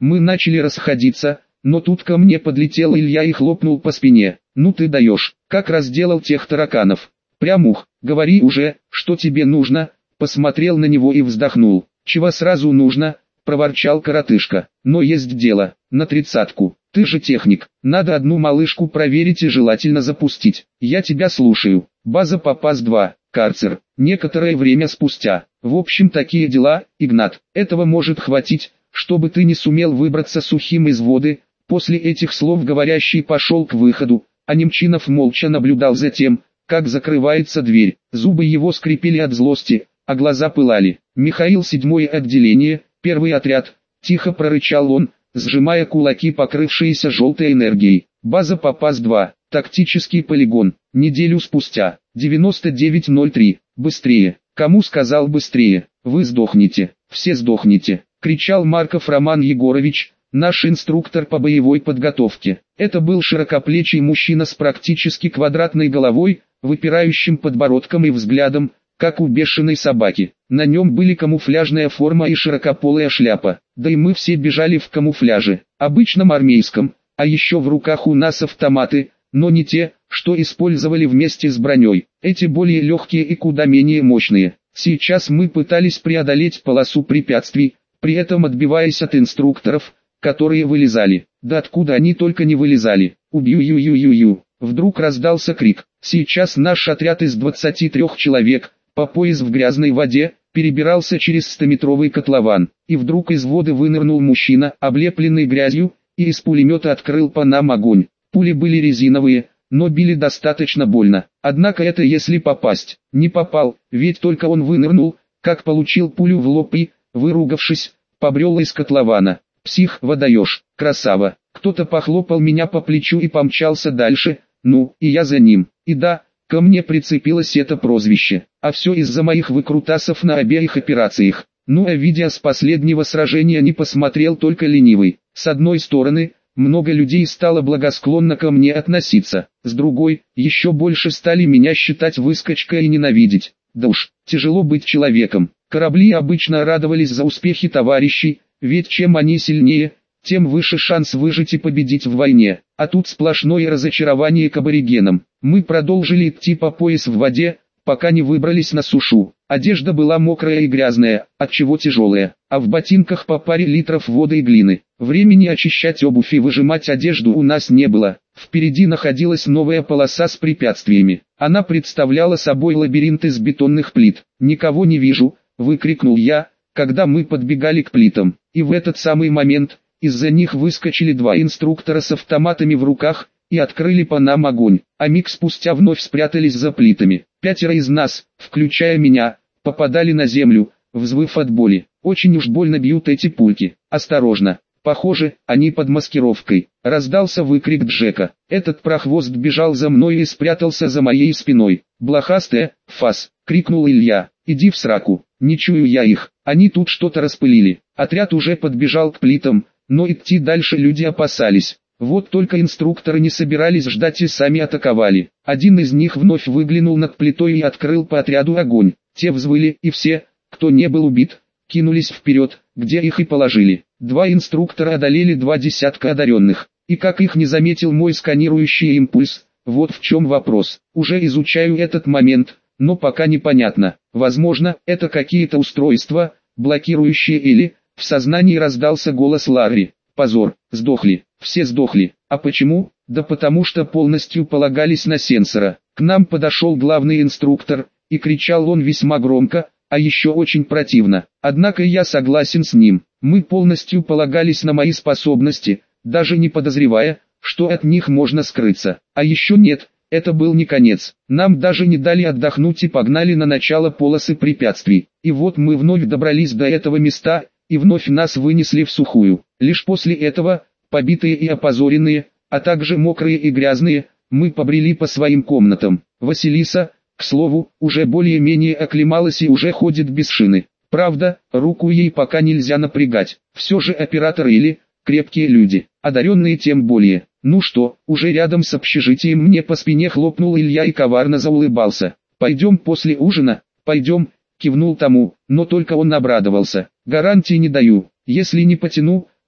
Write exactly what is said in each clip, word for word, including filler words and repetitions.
Мы начали расходиться, но тут ко мне подлетел Илья и хлопнул по спине. «Ну ты даешь, как разделал тех тараканов. Прям ух, говори уже, что тебе нужно». Посмотрел на него и вздохнул. «Чего сразу нужно?» – проворчал коротышка. «Но есть дело, на тридцатку. Ты же техник, надо одну малышку проверить и желательно запустить. Я тебя слушаю». База Попас два, карцер. Некоторое время спустя. В общем, такие дела, Игнат. Этого может хватить, чтобы ты не сумел выбраться сухим из воды. После этих слов говорящий пошел к выходу, а Немчинов молча наблюдал за тем, как закрывается дверь. Зубы его скрипели от злости, а глаза пылали. «Михаил, седьмое отделение, первый отряд», — тихо прорычал он, сжимая кулаки, покрывшиеся желтой энергией. «База Попас два, тактический полигон». Неделю спустя, девяносто девять ноль три, быстрее. Кому сказал быстрее? Вы сдохнете, все сдохнете, кричал Марков Роман Егорович, наш инструктор по боевой подготовке. Это был широкоплечий мужчина с практически квадратной головой, выпирающим подбородком и взглядом, как у бешеной собаки. На нем были камуфляжная форма и широкополая шляпа, да и мы все бежали в камуфляже, обычном армейском, а еще в руках у нас автоматы, но не те, что использовали вместе с броней, эти более легкие и куда менее мощные. Сейчас мы пытались преодолеть полосу препятствий, при этом отбиваясь от инструкторов, которые вылезали. Да откуда они только не вылезали. Убью-ю-ю-ю-ю. Вдруг раздался крик. Сейчас наш отряд из двадцати трёх человек, по пояс в грязной воде, перебирался через стометровый котлован. И вдруг из воды вынырнул мужчина, облепленный грязью, и из пулемета открыл по нам огонь. Пули были резиновые, но били достаточно больно. Однако это если попасть. Не попал, ведь только он вынырнул, как получил пулю в лоб и, выругавшись, побрел из котлована. «Псих, водоешь, красава!» Кто-то похлопал меня по плечу и помчался дальше, ну, и я за ним. И да, ко мне прицепилось это прозвище. А все из-за моих выкрутасов на обеих операциях. Ну а видео с последнего сражения не посмотрел только ленивый. С одной стороны, много людей стало благосклонно ко мне относиться. С другой, еще больше стали меня считать выскочкой и ненавидеть. Да уж, тяжело быть человеком. Корабли обычно радовались за успехи товарищей, ведь чем они сильнее, тем выше шанс выжить и победить в войне. А тут сплошное разочарование к аборигенам. Мы продолжили идти по пояс в воде, пока не выбрались на сушу. Одежда была мокрая и грязная, отчего тяжелая, а в ботинках по паре литров воды и глины. Времени очищать обувь и выжимать одежду у нас не было. Впереди находилась новая полоса с препятствиями. Она представляла собой лабиринт из бетонных плит. «Никого не вижу», — выкрикнул я, когда мы подбегали к плитам. И в этот самый момент, из-за них выскочили два инструктора с автоматами в руках, и открыли по нам огонь, а миг спустя вновь спрятались за плитами. Пятеро из нас, включая меня, попадали на землю, взвыв от боли. Очень уж больно бьют эти пульки. «Осторожно! Похоже, они под маскировкой», — раздался выкрик Джека. Этот прохвост бежал за мной и спрятался за моей спиной. «Блохастая, фас!» — крикнул Илья. «Иди в сраку, не чую я их, они тут что-то распылили». Отряд уже подбежал к плитам, но идти дальше люди опасались. Вот только инструкторы не собирались ждать и сами атаковали. Один из них вновь выглянул над плитой и открыл по отряду огонь. Те взвыли, и все, кто не был убит, кинулись вперед, где их и положили. Два инструктора одолели два десятка одаренных. И как их не заметил мой сканирующий импульс, вот в чем вопрос. Уже изучаю этот момент, но пока непонятно. Возможно, это какие-то устройства, блокирующие или... В сознании раздался голос Ларри. «Позор, сдохли, все сдохли. А почему? Да потому что полностью полагались на сенсора». К нам подошел главный инструктор, и кричал он весьма громко, а еще очень противно. Однако я согласен с ним. Мы полностью полагались на мои способности, даже не подозревая, что от них можно скрыться. А еще нет, это был не конец. Нам даже не дали отдохнуть и погнали на начало полосы препятствий. И вот мы вновь добрались до этого места, и вновь нас вынесли в сухую. Лишь после этого, побитые и опозоренные, а также мокрые и грязные, мы побрели по своим комнатам. Василиса, к слову, уже более-менее оклемалась и уже ходит без шины. Правда, руку ей пока нельзя напрягать. Все же операторы или крепкие люди, одаренные тем более. Ну что, уже рядом с общежитием мне по спине хлопнул Илья и коварно заулыбался. «Пойдем после ужина?» «Пойдем», кивнул тому, но только он обрадовался. «Гарантии не даю, если не потяну,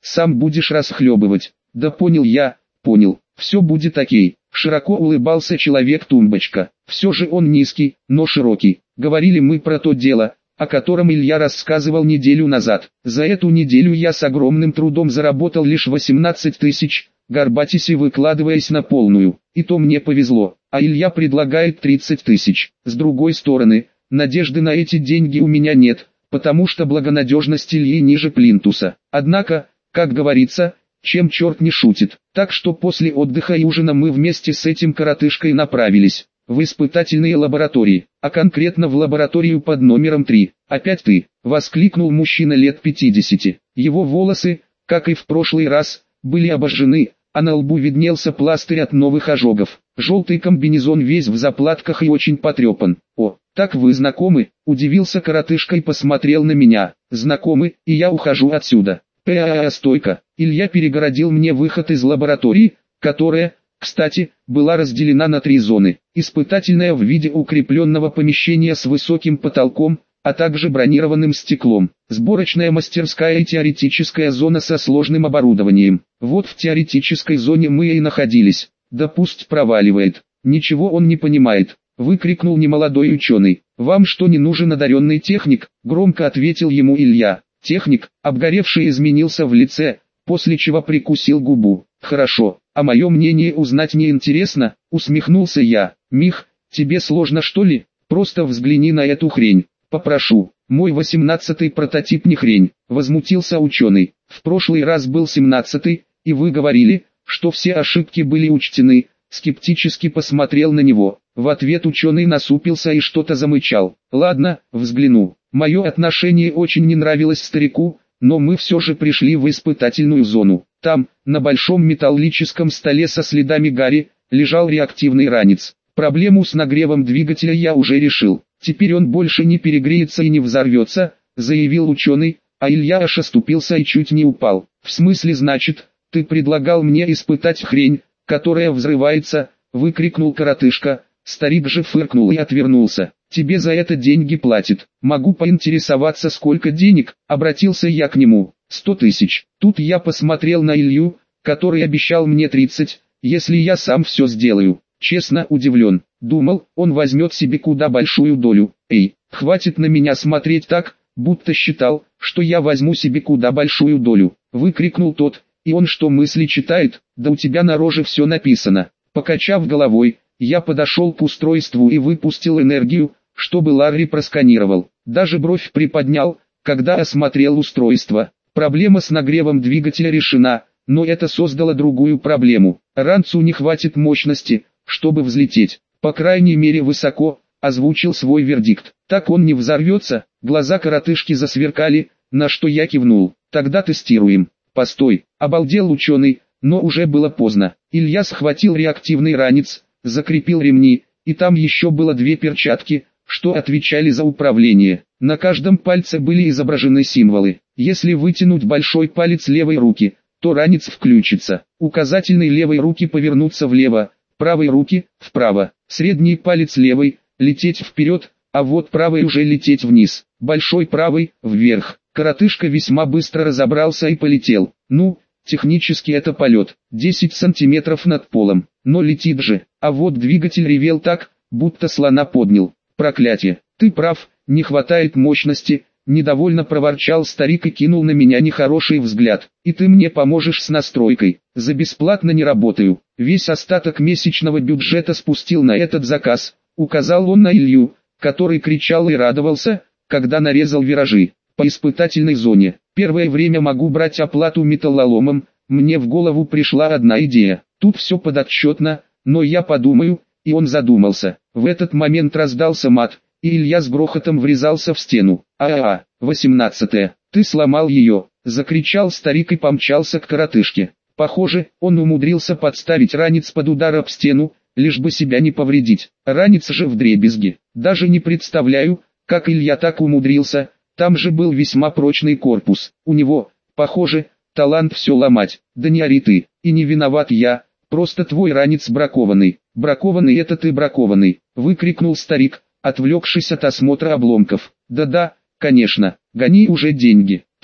сам будешь расхлебывать. Да понял я, понял, все будет окей. Широко улыбался человек-тумбочка. Все же он низкий, но широкий. Говорили мы про то дело, о котором Илья рассказывал неделю назад. За эту неделю я с огромным трудом заработал лишь восемнадцать тысяч, горбатись и выкладываясь на полную. И то мне повезло, а Илья предлагает тридцать тысяч. С другой стороны, надежды на эти деньги у меня нет, потому что благонадежность Ильи ниже плинтуса. Однако, как говорится, чем черт не шутит. Так что после отдыха и ужина мы вместе с этим коротышкой направились в испытательные лаборатории, а конкретно в лабораторию под номером три. «Опять ты!» — воскликнул мужчина лет пятидесяти. Его волосы, как и в прошлый раз, были обожжены, а на лбу виднелся пластырь от новых ожогов. Желтый комбинезон весь в заплатках и очень потрепан. «О, так вы знакомы?» — удивился коротышка и посмотрел на меня. «Знакомы, и я ухожу отсюда». «Пэ-а-а, стойка!» Илья перегородил мне выход из лаборатории, которая, кстати, была разделена на три зоны. Испытательная в виде укрепленного помещения с высоким потолком, а также бронированным стеклом. Сборочная мастерская и теоретическая зона со сложным оборудованием. Вот в теоретической зоне мы и находились. «Да пусть проваливает. Ничего он не понимает», — выкрикнул немолодой ученый. «Вам что, не нужен одаренный техник?» — громко ответил ему Илья. Техник, обгоревший, изменился в лице, после чего прикусил губу. «Хорошо, а мое мнение узнать не интересно?» — усмехнулся я. «Мих, тебе сложно что ли? Просто взгляни на эту хрень. Попрошу, мой восемнадцатый прототип не хрень», — возмутился ученый. «В прошлый раз был семнадцатый, и вы говорили, что все ошибки были учтены». Скептически посмотрел на него. В ответ ученый насупился и что-то замычал. «Ладно, взгляну». Мое отношение очень не нравилось старику, но мы все же пришли в испытательную зону. Там, на большом металлическом столе со следами гари, лежал реактивный ранец. Проблему с нагревом двигателя я уже решил. Теперь он больше не перегреется и не взорвется, заявил ученый, а Илья аж оступился и чуть не упал. «В смысле, значит, ты предлагал мне испытать хрень, которая взрывается?» — выкрикнул коротышка. Старик же фыркнул и отвернулся. «Тебе за это деньги платят. Могу поинтересоваться, сколько денег?» — обратился я к нему. «Сто тысяч». Тут я посмотрел на Илью, который обещал мне тридцать, если я сам все сделаю. Честно удивлен. Думал, он возьмет себе куда большую долю. «Эй, хватит на меня смотреть так, будто считал, что я возьму себе куда большую долю», — выкрикнул тот. «И он что, мысли читает? Да у тебя на роже все написано». Покачав головой, я подошел к устройству и выпустил энергию, чтобы Ларри просканировал. Даже бровь приподнял, когда осмотрел устройство. Проблема с нагревом двигателя решена, но это создало другую проблему. Ранцу не хватит мощности, чтобы взлететь, по крайней мере высоко, озвучил свой вердикт. «Так он не взорвется?» Глаза коротышки засверкали, на что я кивнул. «Тогда тестируем». «Постой», обалдел ученый, но уже было поздно. Илья схватил реактивный ранец, закрепил ремни, и там еще было две перчатки, что отвечали за управление. На каждом пальце были изображены символы. Если вытянуть большой палец левой руки, то ранец включится. Указательный левой руки повернуться влево, правой руки – вправо. Средний палец левой – лететь вперед, а вот правой уже лететь вниз. Большой правой – вверх. Коротышка весьма быстро разобрался и полетел. Ну, технически это полет, десять сантиметров над полом, но летит же. А вот двигатель ревел так, будто слона поднял. «Проклятие, ты прав, не хватает мощности», — недовольно проворчал старик и кинул на меня нехороший взгляд. «И ты мне поможешь с настройкой? За бесплатно не работаю». Весь остаток месячного бюджета спустил на этот заказ, указал он на Илью, который кричал и радовался, когда нарезал виражи. «По испытательной зоне. Первое время могу брать оплату металлоломом». Мне в голову пришла одна идея. Тут все подотчетно, но я подумаю, и он задумался. В этот момент раздался мат, и Илья с грохотом врезался в стену. «А-а-а, восемнадцатая, ты сломал ее!» — закричал старик и помчался к коротышке. Похоже, он умудрился подставить ранец под удар об стену, лишь бы себя не повредить. Ранец же вдребезги. Даже не представляю, как Илья так умудрился. Там же был весьма прочный корпус. У него, похоже, талант все ломать. «Да не ори ты, и не виноват я, просто твой ранец бракованный». «Бракованный это ты бракованный», — выкрикнул старик, отвлекшись от осмотра обломков. «Да-да, конечно, гони уже деньги». «Ты,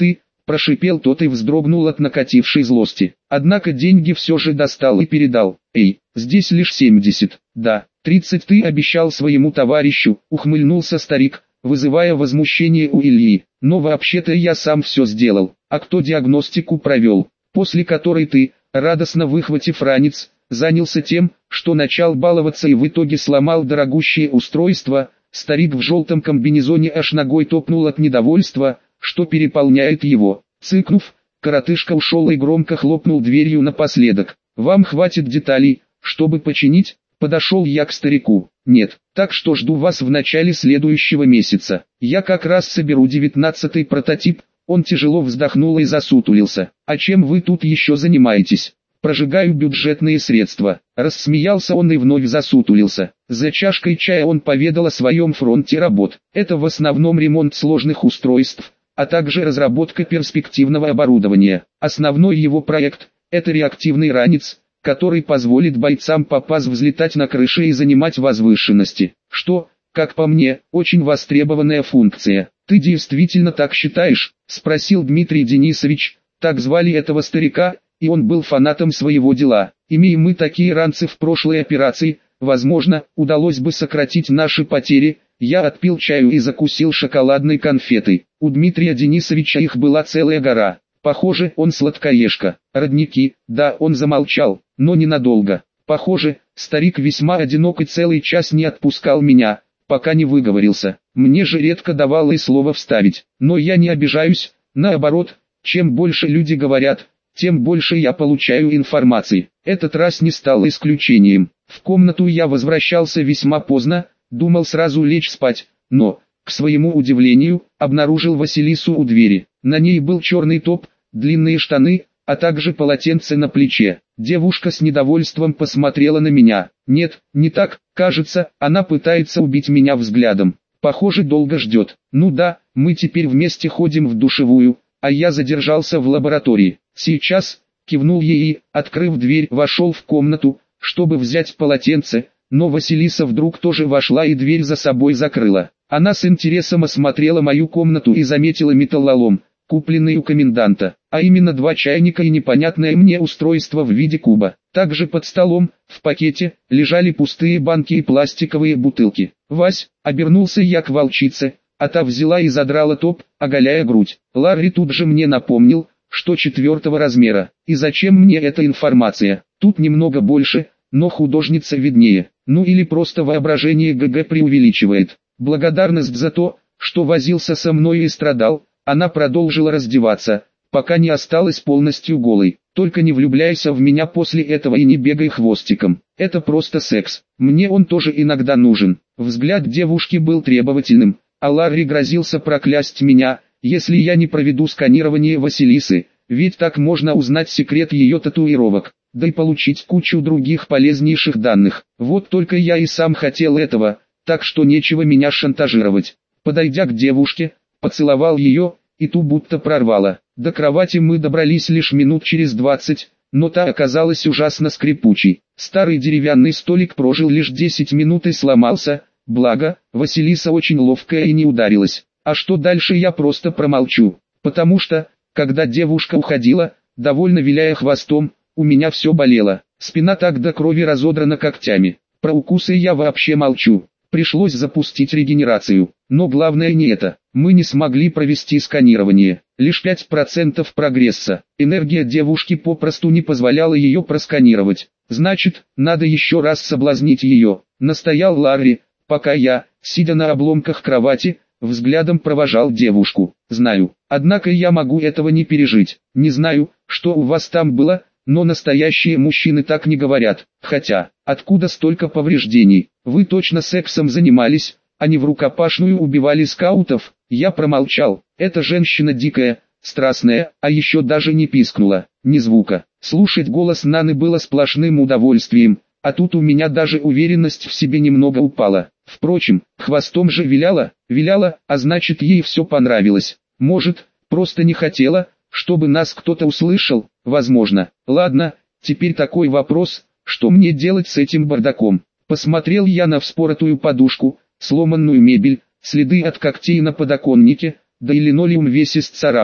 прошипел тот и вздрогнул от накатившей злости. Однако деньги все же достал и передал. Эй, здесь лишь семьдесят, да, тридцать ты обещал своему товарищу, ухмыльнулся старик, вызывая возмущение у Ильи. Но вообще-то я сам все сделал, а кто диагностику провел, после которой ты, радостно выхватив ранец, занялся тем, что начал баловаться и в итоге сломал дорогущее устройство. Старик в желтом комбинезоне аж ногой топнул от недовольства, что переполняет его. Цыкнув, коротышка ушел и громко хлопнул дверью напоследок. «Вам хватит деталей, чтобы починить?» Подошел я к старику. «Нет, так что жду вас в начале следующего месяца. Я как раз соберу девятнадцатый прототип». Он тяжело вздохнул и засутулился. «А чем вы тут еще занимаетесь?» «Прожигаю бюджетные средства». Рассмеялся он и вновь засутулился. За чашкой чая он поведал о своем фронте работ. Это в основном ремонт сложных устройств, а также разработка перспективного оборудования. Основной его проект – это реактивный ранец, который позволит бойцам ПАПАЗ взлетать на крыши и занимать возвышенности. Что, как по мне, очень востребованная функция. «Ты действительно так считаешь?» – спросил Дмитрий Денисович, так звали этого старика, и он был фанатом своего дела. Имеем мы такие ранцы в прошлой операции, возможно, удалось бы сократить наши потери. Я отпил чаю и закусил шоколадной конфетой. У Дмитрия Денисовича их была целая гора. Похоже, он сладкоежка. Родники, да, он замолчал, но ненадолго. Похоже, старик весьма одинок и целый час не отпускал меня, пока не выговорился. Мне же редко давало и слово вставить. Но я не обижаюсь, наоборот, чем больше люди говорят, тем больше я получаю информации. Этот раз не стал исключением. В комнату я возвращался весьма поздно, думал сразу лечь спать, но, к своему удивлению, обнаружил Василису у двери. На ней был черный топ, длинные штаны, а также полотенце на плече. Девушка с недовольством посмотрела на меня. Нет, не так, кажется, она пытается убить меня взглядом. Похоже, долго ждет. Ну да, мы теперь вместе ходим в душевую, а я задержался в лаборатории. Сейчас, кивнул ей и, открыв дверь, вошел в комнату, чтобы взять полотенце, но Василиса вдруг тоже вошла и дверь за собой закрыла. Она с интересом осмотрела мою комнату и заметила металлолом, купленный у коменданта, а именно два чайника и непонятное мне устройство в виде куба. Также под столом, в пакете, лежали пустые банки и пластиковые бутылки. «Вась», обернулся я к волчице, а та взяла и задрала топ, оголяя грудь. Ларри тут же мне напомнил, что четвертого размера. И зачем мне эта информация? Тут немного больше, но художница виднее. Ну или просто воображение ГГ преувеличивает. Благодарность за то, что возился со мной и страдал, она продолжила раздеваться, пока не осталась полностью голой. Только не влюбляйся в меня после этого и не бегай хвостиком. Это просто секс. Мне он тоже иногда нужен. Взгляд девушки был требовательным, а Ларри грозился проклясть меня, если я не проведу сканирование Василисы, ведь так можно узнать секрет ее татуировок, да и получить кучу других полезнейших данных. Вот только я и сам хотел этого, так что нечего меня шантажировать. Подойдя к девушке, поцеловал ее, и ту будто прорвало. До кровати мы добрались лишь минут через двадцать, но та оказалась ужасно скрипучей. Старый деревянный столик прожил лишь десять минут и сломался, благо, Василиса очень ловкая и не ударилась. А что дальше, я просто промолчу, потому что, когда девушка уходила, довольно виляя хвостом, у меня все болело, спина так до крови разодрана когтями. Про укусы я вообще молчу. Пришлось запустить регенерацию, но главное не это, мы не смогли провести сканирование, лишь пять процентов прогресса, энергия девушки попросту не позволяла ее просканировать, значит, надо еще раз соблазнить ее, настоял Ларри, пока я, сидя на обломках кровати, взглядом провожал девушку. Знаю, однако я могу этого не пережить, не знаю, что у вас там было, но настоящие мужчины так не говорят, хотя, откуда столько повреждений, вы точно сексом занимались, а не в рукопашную убивали скаутов? Я промолчал, эта женщина дикая, страстная, а еще даже не пискнула, ни звука. Слушать голос Наны было сплошным удовольствием, а тут у меня даже уверенность в себе немного упала. Впрочем, хвостом же виляла, виляла, а значит ей все понравилось. Может, просто не хотела, чтобы нас кто-то услышал, возможно. Ладно, теперь такой вопрос, что мне делать с этим бардаком? Посмотрел я на вспоротую подушку, сломанную мебель, следы от когтей на подоконнике, да и линолеум весь исцарапан.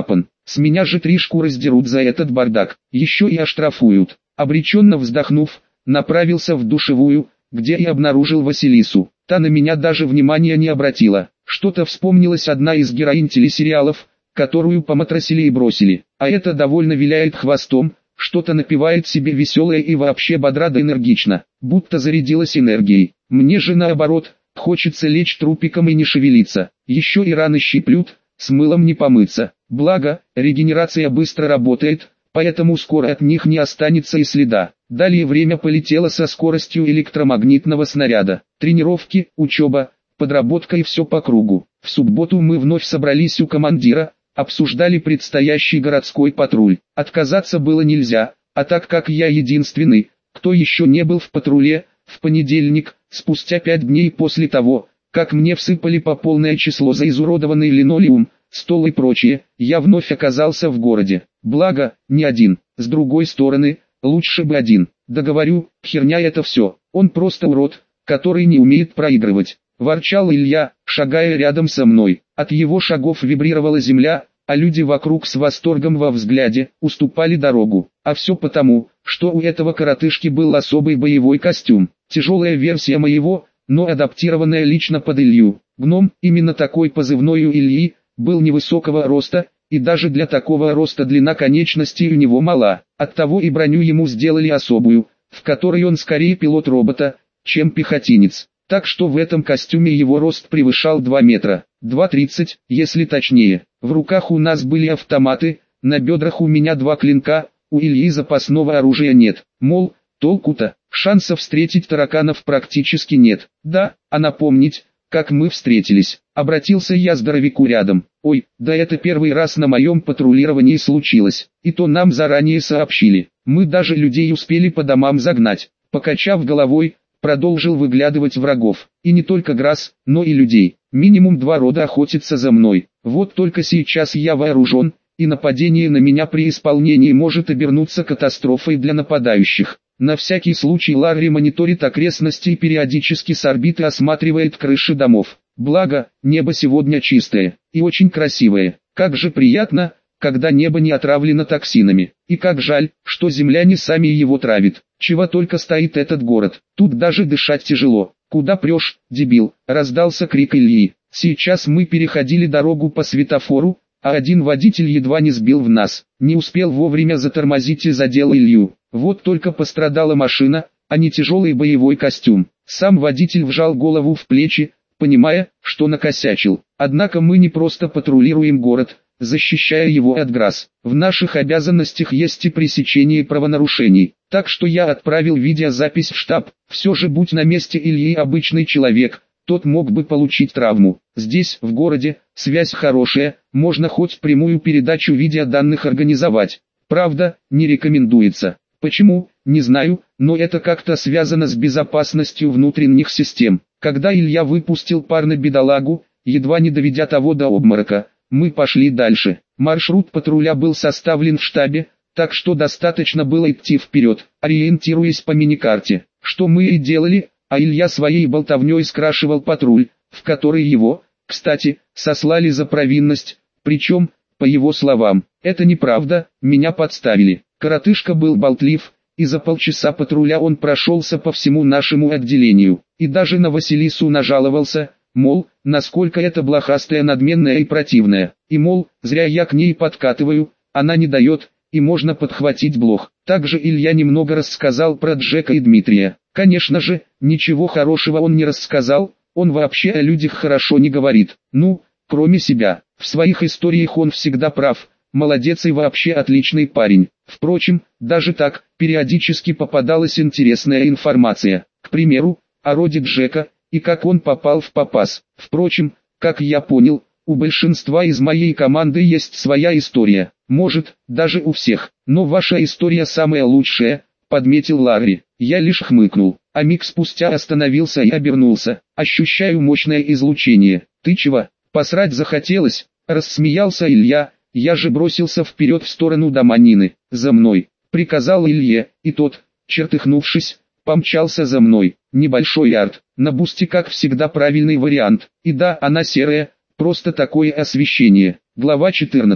С меня же три шкуры сдерут за этот бардак, еще и оштрафуют. Обреченно вздохнув, направился в душевую, где и обнаружил Василису. Та на меня даже внимания не обратила. Что-то вспомнилась одна из героинь телесериалов, которую поматросили и бросили. А это довольно виляет хвостом, что-то напевает себе веселое и вообще бодра да энергично, будто зарядилась энергией. Мне же наоборот, хочется лечь трупиком и не шевелиться. Еще и раны щиплют, с мылом не помыться. Благо, регенерация быстро работает, поэтому скоро от них не останется и следа. Далее время полетело со скоростью электромагнитного снаряда. Тренировки, учеба, подработка и все по кругу. В субботу мы вновь собрались у командира, обсуждали предстоящий городской патруль. Отказаться было нельзя, а так как я единственный, кто еще не был в патруле, в понедельник, спустя пять дней после того, как мне всыпали по полное число за изуродованный линолеум, стол и прочее, я вновь оказался в городе. Благо, не один. С другой стороны, лучше бы один. Да говорю, херня это все. Он просто урод, который не умеет проигрывать. Ворчал Илья, шагая рядом со мной. От его шагов вибрировала земля, а люди вокруг с восторгом во взгляде уступали дорогу. А все потому, что у этого коротышки был особый боевой костюм. Тяжелая версия моего, но адаптированная лично под Илью. Гном, именно такой позывной у Ильи, был невысокого роста, и даже для такого роста длина конечностей у него мала. Оттого и броню ему сделали особую, в которой он скорее пилот робота, чем пехотинец. Так что в этом костюме его рост превышал два метра, два тридцать, если точнее. В руках у нас были автоматы, на бедрах у меня два клинка, у Ильи запасного оружия нет. Мол, толку-то, шансов встретить тараканов практически нет. Да, а напомнить, как мы встретились. Обратился я здоровяку рядом. Ой, да это первый раз на моем патрулировании случилось. И то нам заранее сообщили. Мы даже людей успели по домам загнать. Покачав головой, продолжил выглядывать врагов. И не только Грасс, но и людей. Минимум два рода охотятся за мной. Вот только сейчас я вооружен, и нападение на меня при исполнении может обернуться катастрофой для нападающих. На всякий случай Ларри мониторит окрестности и периодически с орбиты осматривает крыши домов. Благо, небо сегодня чистое и очень красивое. Как же приятно, когда небо не отравлено токсинами. И как жаль, что земляне сами его травят. Чего только стоит этот город. Тут даже дышать тяжело. «Куда прешь, дебил?» – раздался крик Ильи. Сейчас мы переходили дорогу по светофору, а один водитель едва не сбил в нас. Не успел вовремя затормозить и задел Илью. Вот только пострадала машина, а не тяжелый боевой костюм. Сам водитель вжал голову в плечи, понимая, что накосячил. Однако мы не просто патрулируем город, защищая его от Грасс. В наших обязанностях есть и пресечение правонарушений. Так что я отправил видеозапись в штаб. Все же будь на месте Ильи обычный человек, тот мог бы получить травму. Здесь, в городе, связь хорошая, можно хоть прямую передачу видеоданных организовать. Правда, не рекомендуется. Почему, не знаю, но это как-то связано с безопасностью внутренних систем. Когда Илья выпустил пар на бедолагу, едва не доведя того до обморока, мы пошли дальше. Маршрут патруля был составлен в штабе, так что достаточно было идти вперед, ориентируясь по миникарте. Что мы и делали, а Илья своей болтовней скрашивал патруль, в который его, кстати, сослали за провинность, причем, по его словам, это неправда, меня подставили. Коротышка был болтлив, и за полчаса патруля он прошелся по всему нашему отделению, и даже на Василису нажаловался, мол, насколько это блохастая, надменная и противная, и мол, зря я к ней подкатываю, она не дает, и можно подхватить блох. Также Илья немного рассказал про Джека и Дмитрия. Конечно же, ничего хорошего он не рассказал, он вообще о людях хорошо не говорит, ну, кроме себя. В своих историях он всегда прав, молодец и вообще отличный парень. Впрочем, даже так, периодически попадалась интересная информация. К примеру, о роде Джека, и как он попал в Попас. Впрочем, как я понял, у большинства из моей команды есть своя история. Может, даже у всех. Но ваша история самая лучшая, подметил Ларри. Я лишь хмыкнул, а миг спустя остановился и обернулся. Ощущаю мощное излучение. Ты чего, посрать захотелось? Рассмеялся Илья. Я же бросился вперед в сторону дома Нины. За мной, приказал Илье, и тот, чертыхнувшись, помчался за мной. Небольшой арт, на бусте как всегда правильный вариант. И да, она серая, просто такое освещение. Глава четырнадцать.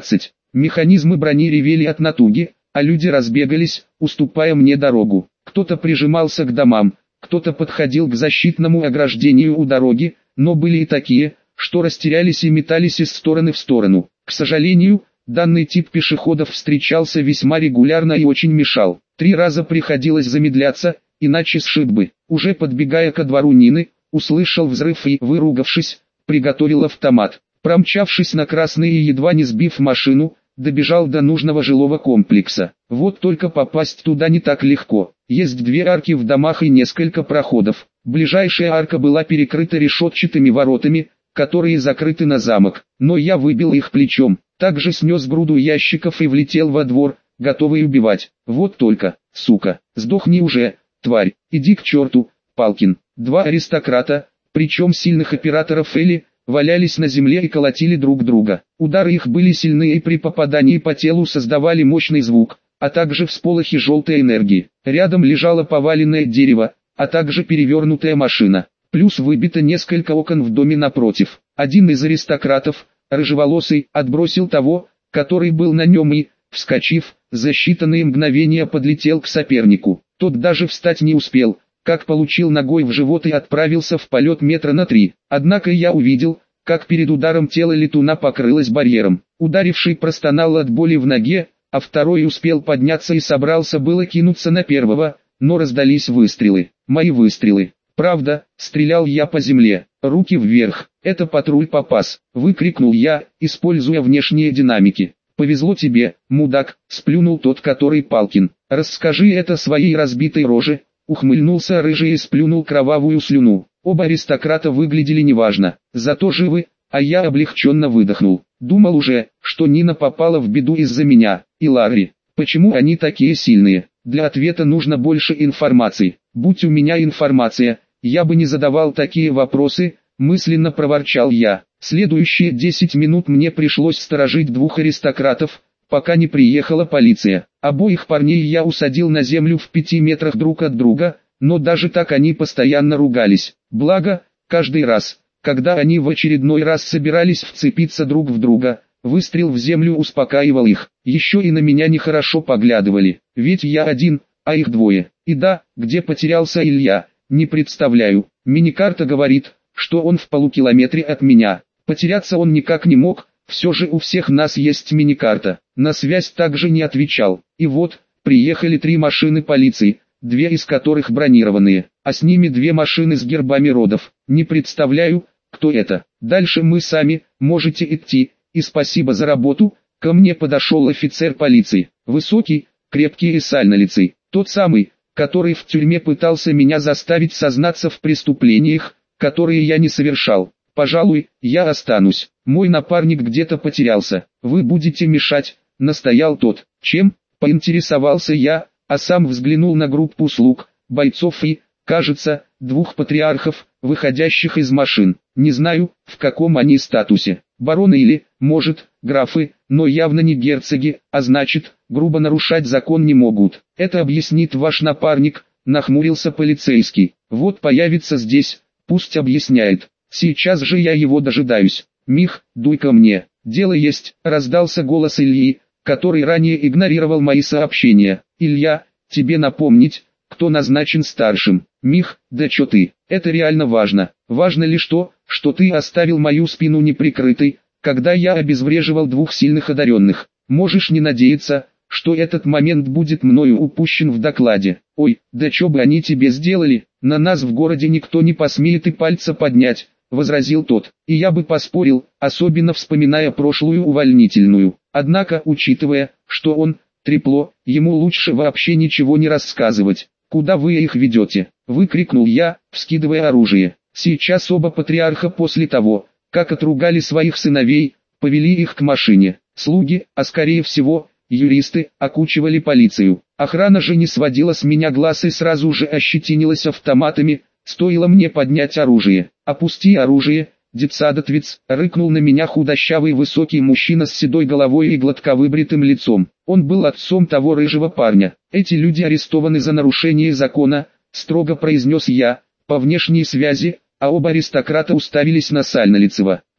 Механизмы брони ревели от натуги, а люди разбегались, уступая мне дорогу. Кто-то прижимался к домам, кто-то подходил к защитному ограждению у дороги, но были и такие, что растерялись и метались из стороны в сторону. К сожалению, данный тип пешеходов встречался весьма регулярно и очень мешал. Три раза приходилось замедляться, иначе сшиб бы. Уже подбегая ко двору Нины, услышал взрыв и, выругавшись, приготовил автомат. Промчавшись на красный и едва не сбив машину, добежал до нужного жилого комплекса. Вот только попасть туда не так легко. Есть две арки в домах и несколько проходов. Ближайшая арка была перекрыта решетчатыми воротами, которые закрыты на замок, но я выбил их плечом. Также снес груду ящиков и влетел во двор, готовый убивать. Вот только, сука, сдохни уже, тварь, иди к черту, Палкин. Два аристократа, причем сильных операторов Эли, валялись на земле и колотили друг друга. Удары их были сильны и при попадании по телу создавали мощный звук, а также всполохи желтой энергии. Рядом лежало поваленное дерево, а также перевернутая машина. Плюс выбито несколько окон в доме напротив. Один из аристократов, рыжеволосый, отбросил того, который был на нем и, вскочив, за считанные мгновения подлетел к сопернику. Тот даже встать не успел, как получил ногой в живот и отправился в полет метра на три. Однако я увидел, как перед ударом тело летуна покрылось барьером. Ударивший простонал от боли в ноге, а второй успел подняться и собрался было кинуться на первого, но раздались выстрелы. Мои выстрелы. Правда, стрелял я по земле. Руки вверх. Это патруль попас. Выкрикнул я, используя внешние динамики. Повезло тебе, мудак, сплюнул тот, который Палкин. Расскажи это своей разбитой роже. Ухмыльнулся рыжий и сплюнул кровавую слюну. Оба аристократа выглядели неважно, зато живы, а я облегченно выдохнул. Думал уже, что Нина попала в беду из-за меня, и Ларри. Почему они такие сильные? Для ответа нужно больше информации. Будь у меня информация, я бы не задавал такие вопросы, мысленно проворчал я. Следующие десять минут мне пришлось сторожить двух аристократов, пока не приехала полиция. Обоих парней я усадил на землю в пяти метрах друг от друга, но даже так они постоянно ругались. Благо, каждый раз, когда они в очередной раз собирались вцепиться друг в друга, выстрел в землю успокаивал их. Еще и на меня нехорошо поглядывали, ведь я один, а их двое. И да, где потерялся Илья, не представляю. Миникарта говорит, что он в полукилометре от меня. Потеряться он никак не мог, все же у всех нас есть миникарта. На связь также не отвечал. И вот, приехали три машины полиции, две из которых бронированные, а с ними две машины с гербами родов. Не представляю, кто это. Дальше мы сами, можете идти, и спасибо за работу. Ко мне подошел офицер полиции, высокий, крепкий и сальнолицый, тот самый, который в тюрьме пытался меня заставить сознаться в преступлениях, которые я не совершал. Пожалуй, я останусь. Мой напарник где-то потерялся. Вы будете мешать, настоял тот. Чем? Поинтересовался я, а сам взглянул на группу слуг, бойцов и, кажется, двух патриархов, выходящих из машин. Не знаю, в каком они статусе. Бароны или, может, графы, но явно не герцоги, а значит, грубо нарушать закон не могут. Это объяснит ваш напарник, нахмурился полицейский. Вот появится здесь, пусть объясняет. Сейчас же я его дожидаюсь. Мих, дуй ко мне. Дело есть, раздался голос Ильи, который ранее игнорировал мои сообщения. Илья, тебе напомнить, кто назначен старшим. Мих, да чё ты, это реально важно. Важно ли что, что ты оставил мою спину неприкрытой, когда я обезвреживал двух сильных одаренных. Можешь не надеяться, что этот момент будет мною упущен в докладе. Ой, да чё бы они тебе сделали, на нас в городе никто не посмеет и пальца поднять, возразил тот. И я бы поспорил, особенно вспоминая прошлую увольнительную. Однако, учитывая, что он, трепло, ему лучше вообще ничего не рассказывать. Куда вы их ведете? Выкрикнул я, вскидывая оружие. Сейчас оба патриарха после того, как отругали своих сыновей, повели их к машине. Слуги, а скорее всего, юристы, окучивали полицию. Охрана же не сводила с меня глаз и сразу же ощетинилась автоматами, стоило мне поднять оружие. «Опусти оружие, детсадовец!» — рыкнул на меня худощавый высокий мужчина с седой головой и гладко выбритым лицом. Он был отцом того рыжего парня. «Эти люди арестованы за нарушение закона», — строго произнес я, по внешней связи, а оба аристократа уставились на Сальнолицева.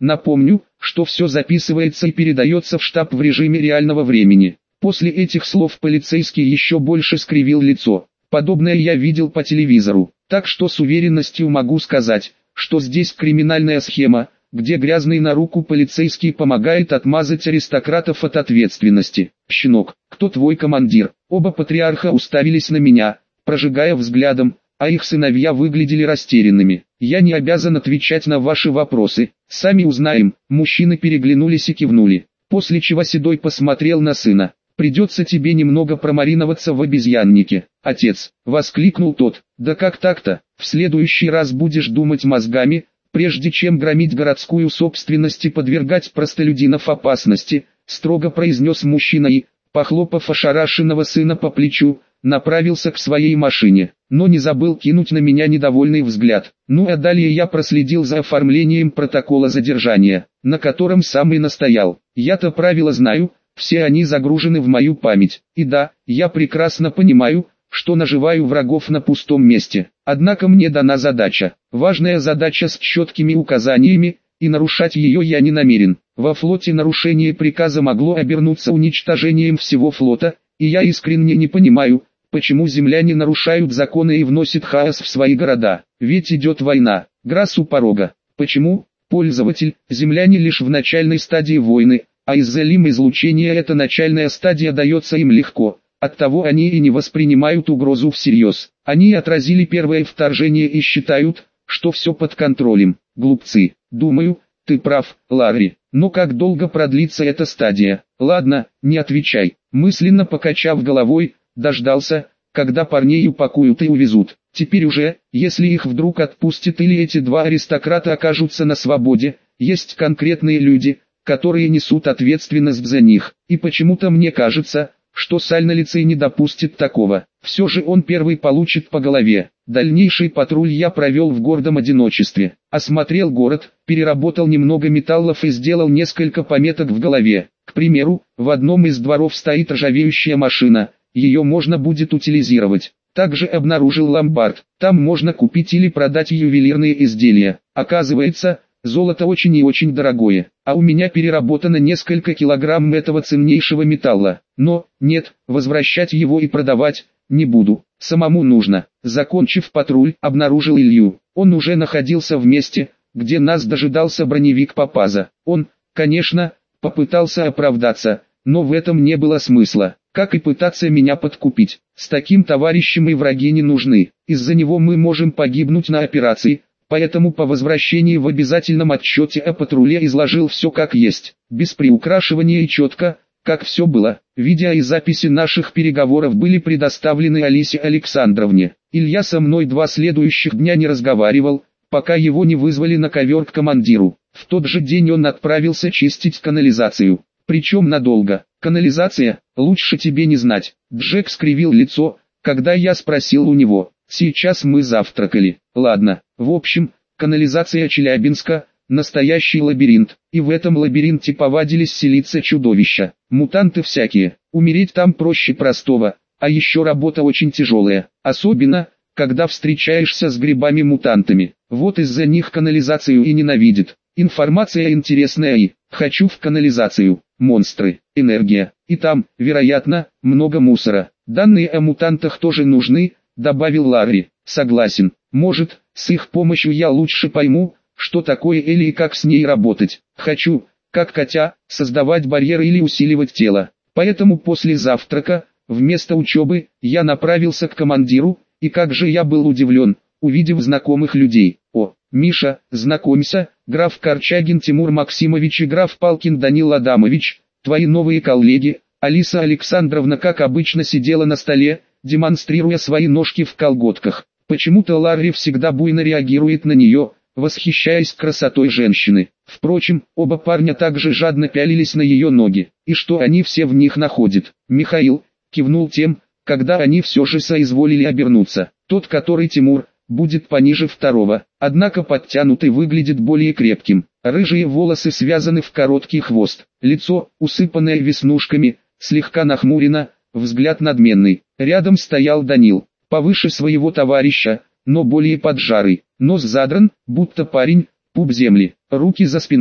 Напомню, что все записывается и передается в штаб в режиме реального времени. После этих слов полицейский еще больше скривил лицо. Подобное я видел по телевизору, так что с уверенностью могу сказать, что здесь криминальная схема, где грязный на руку полицейский помогает отмазать аристократов от ответственности. «Щенок, кто твой командир?» Оба патриарха уставились на меня, прожигая взглядом, а их сыновья выглядели растерянными. «Я не обязан отвечать на ваши вопросы, сами узнаем». Мужчины переглянулись и кивнули, после чего Седой посмотрел на сына. «Придется тебе немного промариноваться в обезьяннике, отец», — воскликнул тот. «Да как так-то? В следующий раз будешь думать мозгами, прежде чем громить городскую собственность и подвергать простолюдинов опасности», — строго произнес мужчина и, похлопав ошарашенного сына по плечу, направился к своей машине, но не забыл кинуть на меня недовольный взгляд. Ну а далее я проследил за оформлением протокола задержания, на котором сам и настоял. Я-то правила знаю, все они загружены в мою память. И да, я прекрасно понимаю, что наживаю врагов на пустом месте. Однако мне дана задача, важная задача с четкими указаниями, и нарушать ее я не намерен. Во флоте нарушение приказа могло обернуться уничтожением всего флота, и я искренне не понимаю, почему земляне нарушают законы и вносят хаос в свои города. Ведь идет война, Грасс у порога. Почему? Пользователь, земляне лишь в начальной стадии войны, а из-за лим-излучения эта начальная стадия дается им легко. Оттого они и не воспринимают угрозу всерьез. Они отразили первое вторжение и считают, что все под контролем. Глупцы. Думаю, ты прав, Ларри. Но как долго продлится эта стадия? Ладно, не отвечай. Мысленно покачав головой, дождался, когда парней упакуют и увезут. Теперь уже, если их вдруг отпустят или эти два аристократа окажутся на свободе, есть конкретные люди, которые несут ответственность за них. И почему-то мне кажется, что Сальнолицей не допустит такого. Все же он первый получит по голове. Дальнейший патруль я провел в гордом одиночестве. Осмотрел город, переработал немного металлов и сделал несколько пометок в голове. К примеру, в одном из дворов стоит ржавеющая машина, ее можно будет утилизировать. Также обнаружил ломбард, там можно купить или продать ювелирные изделия. Оказывается, золото очень и очень дорогое, а у меня переработано несколько килограмм этого ценнейшего металла. Но, нет, возвращать его и продавать не буду, самому нужно. Закончив патруль, обнаружил Илью. Он уже находился в месте, где нас дожидался броневик Папаза. Он, конечно, попытался оправдаться, но в этом не было смысла. Как и пытаться меня подкупить. С таким товарищем и враги не нужны. Из-за него мы можем погибнуть на операции. Поэтому по возвращении в обязательном отчете о патруле изложил все как есть, без приукрашивания и четко, как все было. Видео и записи наших переговоров были предоставлены Алисе Александровне. Илья со мной два следующих дня не разговаривал, пока его не вызвали на ковер к командиру. В тот же день он отправился чистить канализацию. Причем надолго. Канализация, лучше тебе не знать. Джек скривил лицо, когда я спросил у него. Сейчас мы завтракали. Ладно, в общем, канализация Челябинска – настоящий лабиринт. И в этом лабиринте повадились селиться чудовища. Мутанты всякие. Умереть там проще простого. А еще работа очень тяжелая. Особенно, когда встречаешься с грибами-мутантами. Вот из-за них канализацию и ненавидят. Информация интересная и «хочу в канализацию». Монстры, энергия. И там, вероятно, много мусора. Данные о мутантах тоже нужны, добавил Ларри. Согласен. Может, с их помощью я лучше пойму, что такое Элли и как с ней работать. Хочу, как котя, создавать барьеры или усиливать тело. Поэтому после завтрака, вместо учебы, я направился к командиру, и как же я был удивлен, увидев знакомых людей. О, Миша, знакомься, граф Корчагин Тимур Максимович и граф Палкин Данил Адамович, твои новые коллеги. Алиса Александровна как обычно сидела на столе, демонстрируя свои ножки в колготках. Почему-то Ларри всегда буйно реагирует на нее, восхищаясь красотой женщины. Впрочем, оба парня также жадно пялились на ее ноги. И что они все в них находят? Михаил кивнул тем, когда они все же соизволили обернуться. Тот, который Тимур, будет пониже второго, однако подтянутый выглядит более крепким. Рыжие волосы связаны в короткий хвост, лицо, усыпанное веснушками, слегка нахмурено, взгляд надменный. Рядом стоял Данил, повыше своего товарища, но более поджарый, нос задран, будто парень, пуп земли, руки за спиной,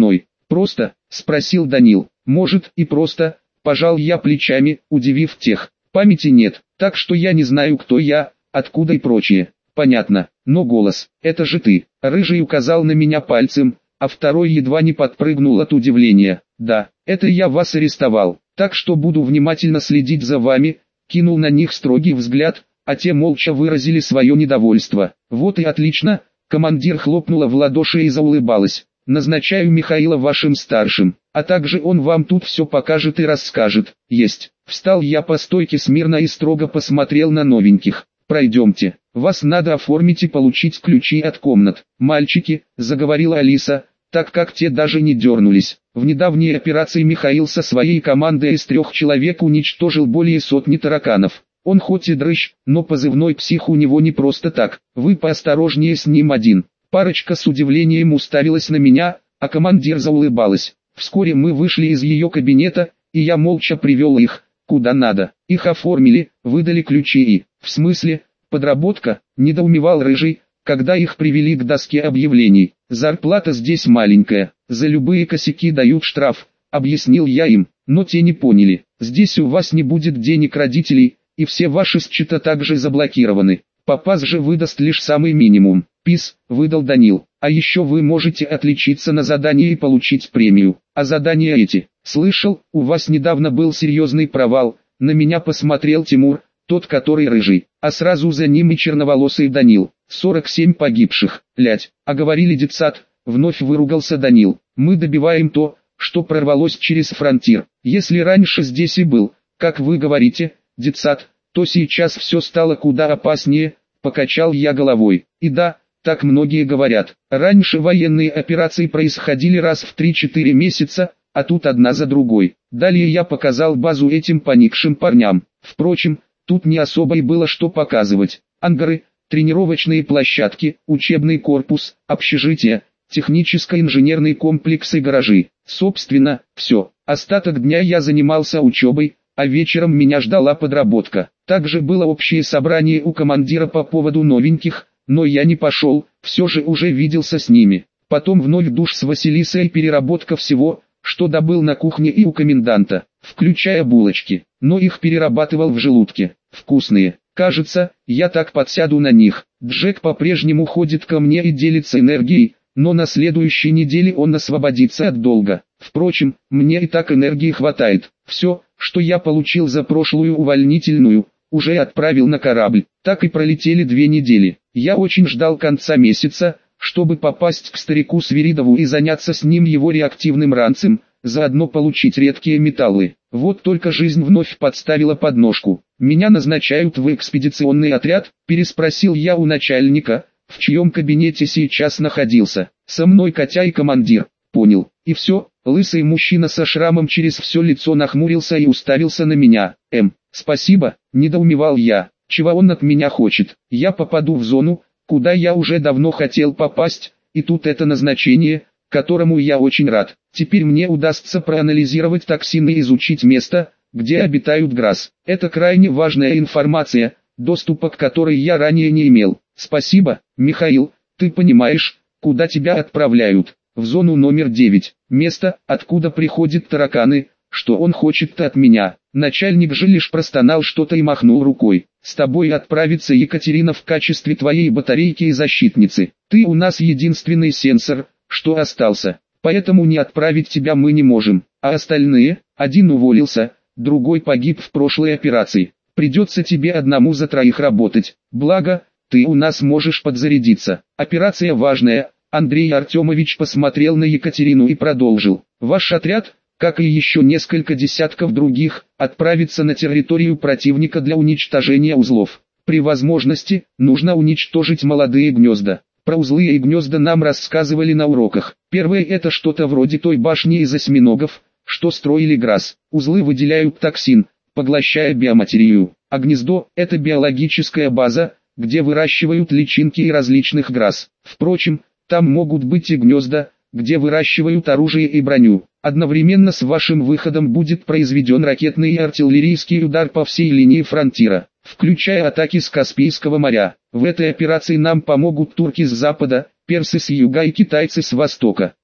«Просто?» – спросил Данил. «Может и просто», – пожал я плечами, удивив тех. «Памяти нет, так что я не знаю, кто я, откуда и прочее». «Понятно, но голос, это же ты». Рыжий указал на меня пальцем, а второй едва не подпрыгнул от удивления. «Да, это я вас арестовал, так что буду внимательно следить за вами», кинул на них строгий взгляд, а те молча выразили свое недовольство. «Вот и отлично», командир хлопнула в ладоши и заулыбалась. «Назначаю Михаила вашим старшим, а также он вам тут все покажет и расскажет». «Есть». Встал я по стойке смирно и строго посмотрел на новеньких. «Пройдемте, вас надо оформить и получить ключи от комнат». «Мальчики», заговорила Алиса, так как те даже не дернулись. В недавней операции Михаил со своей командой из трех человек уничтожил более сотни тараканов. Он хоть и дрыщ, но позывной «Псих» у него не просто так. Вы поосторожнее с ним один. Парочка с удивлением уставилась на меня, а командир заулыбалась. Вскоре мы вышли из ее кабинета, и я молча привел их, куда надо. Их оформили, выдали ключи и... «В смысле, подработка?» – недоумевал Рыжий, когда их привели к доске объявлений. «Зарплата здесь маленькая, за любые косяки дают штраф», – объяснил я им, но те не поняли. «Здесь у вас не будет денег родителей, и все ваши счета также заблокированы. Папас же выдаст лишь самый минимум». «Пис», – выдал Данил. «А еще вы можете отличиться на задании и получить премию. А задания эти?» «Слышал, у вас недавно был серьезный провал», – на меня посмотрел Тимур, тот который рыжий, а сразу за ним и черноволосый Данил. сорок семь погибших, лядь, а говорили детсад, вновь выругался Данил. «Мы добиваем то, что прорвалось через фронтир. Если раньше здесь и был, как вы говорите, детсад, то сейчас все стало куда опаснее», покачал я головой. «И да, так многие говорят. Раньше военные операции происходили раз в три-четыре месяца, а тут одна за другой». Далее я показал базу этим поникшим парням. Впрочем, тут не особо и было что показывать. Ангары, тренировочные площадки, учебный корпус, общежитие, техническо-инженерный комплекс и гаражи. Собственно, все. Остаток дня я занимался учебой, а вечером меня ждала подработка. Также было общее собрание у командира по поводу новеньких, но я не пошел, все же уже виделся с ними. Потом вновь душ с Василисой и переработка всего, что добыл на кухне и у коменданта, включая булочки, но их перерабатывал в желудке. Вкусные. Кажется, я так подсяду на них. Джек по-прежнему ходит ко мне и делится энергией, но на следующей неделе он освободится от долга. Впрочем, мне и так энергии хватает. Все, что я получил за прошлую увольнительную, уже отправил на корабль. Так и пролетели две недели. Я очень ждал конца месяца, чтобы попасть к старику Свиридову и заняться с ним его реактивным ранцем, заодно получить редкие металлы. Вот только жизнь вновь подставила подножку. «Меня назначают в экспедиционный отряд?» – переспросил я у начальника, в чьем кабинете сейчас находился. «Со мной Катя и командир». «Понял». И все, лысый мужчина со шрамом через все лицо нахмурился и уставился на меня. «Эм, спасибо», – недоумевал я. «Чего он от меня хочет? Я попаду в зону, куда я уже давно хотел попасть, и тут это назначение, которому я очень рад. Теперь мне удастся проанализировать токсины и изучить место, где обитают ГРАС. Это крайне важная информация, доступа к которой я ранее не имел. Спасибо, Михаил, ты понимаешь, куда тебя отправляют? В зону номер девять, место, откуда приходят тараканы, что он хочет-то от меня». Начальник же лишь простонал что-то и махнул рукой. «С тобой отправится Екатерина в качестве твоей батарейки и защитницы. Ты у нас единственный сенсор, что остался, поэтому не отправить тебя мы не можем. А остальные, один уволился, другой погиб в прошлой операции. Придется тебе одному за троих работать. Благо, ты у нас можешь подзарядиться. Операция важная». Андрей Артемович посмотрел на Екатерину и продолжил. «Ваш отряд, как и еще несколько десятков других, отправится на территорию противника для уничтожения узлов. При возможности, нужно уничтожить молодые гнезда. Про узлы и гнезда нам рассказывали на уроках. Первое — это что-то вроде той башни из осьминогов, что строили ГРАС. Узлы выделяют токсин, поглощая биоматерию. А гнездо — это биологическая база, где выращивают личинки и различных ГРАС. Впрочем, там могут быть и гнезда, где выращивают оружие и броню. Одновременно с вашим выходом будет произведен ракетный и артиллерийский удар по всей линии фронтира, включая атаки с Каспийского моря. В этой операции нам помогут турки с запада, персы с юга и китайцы с востока.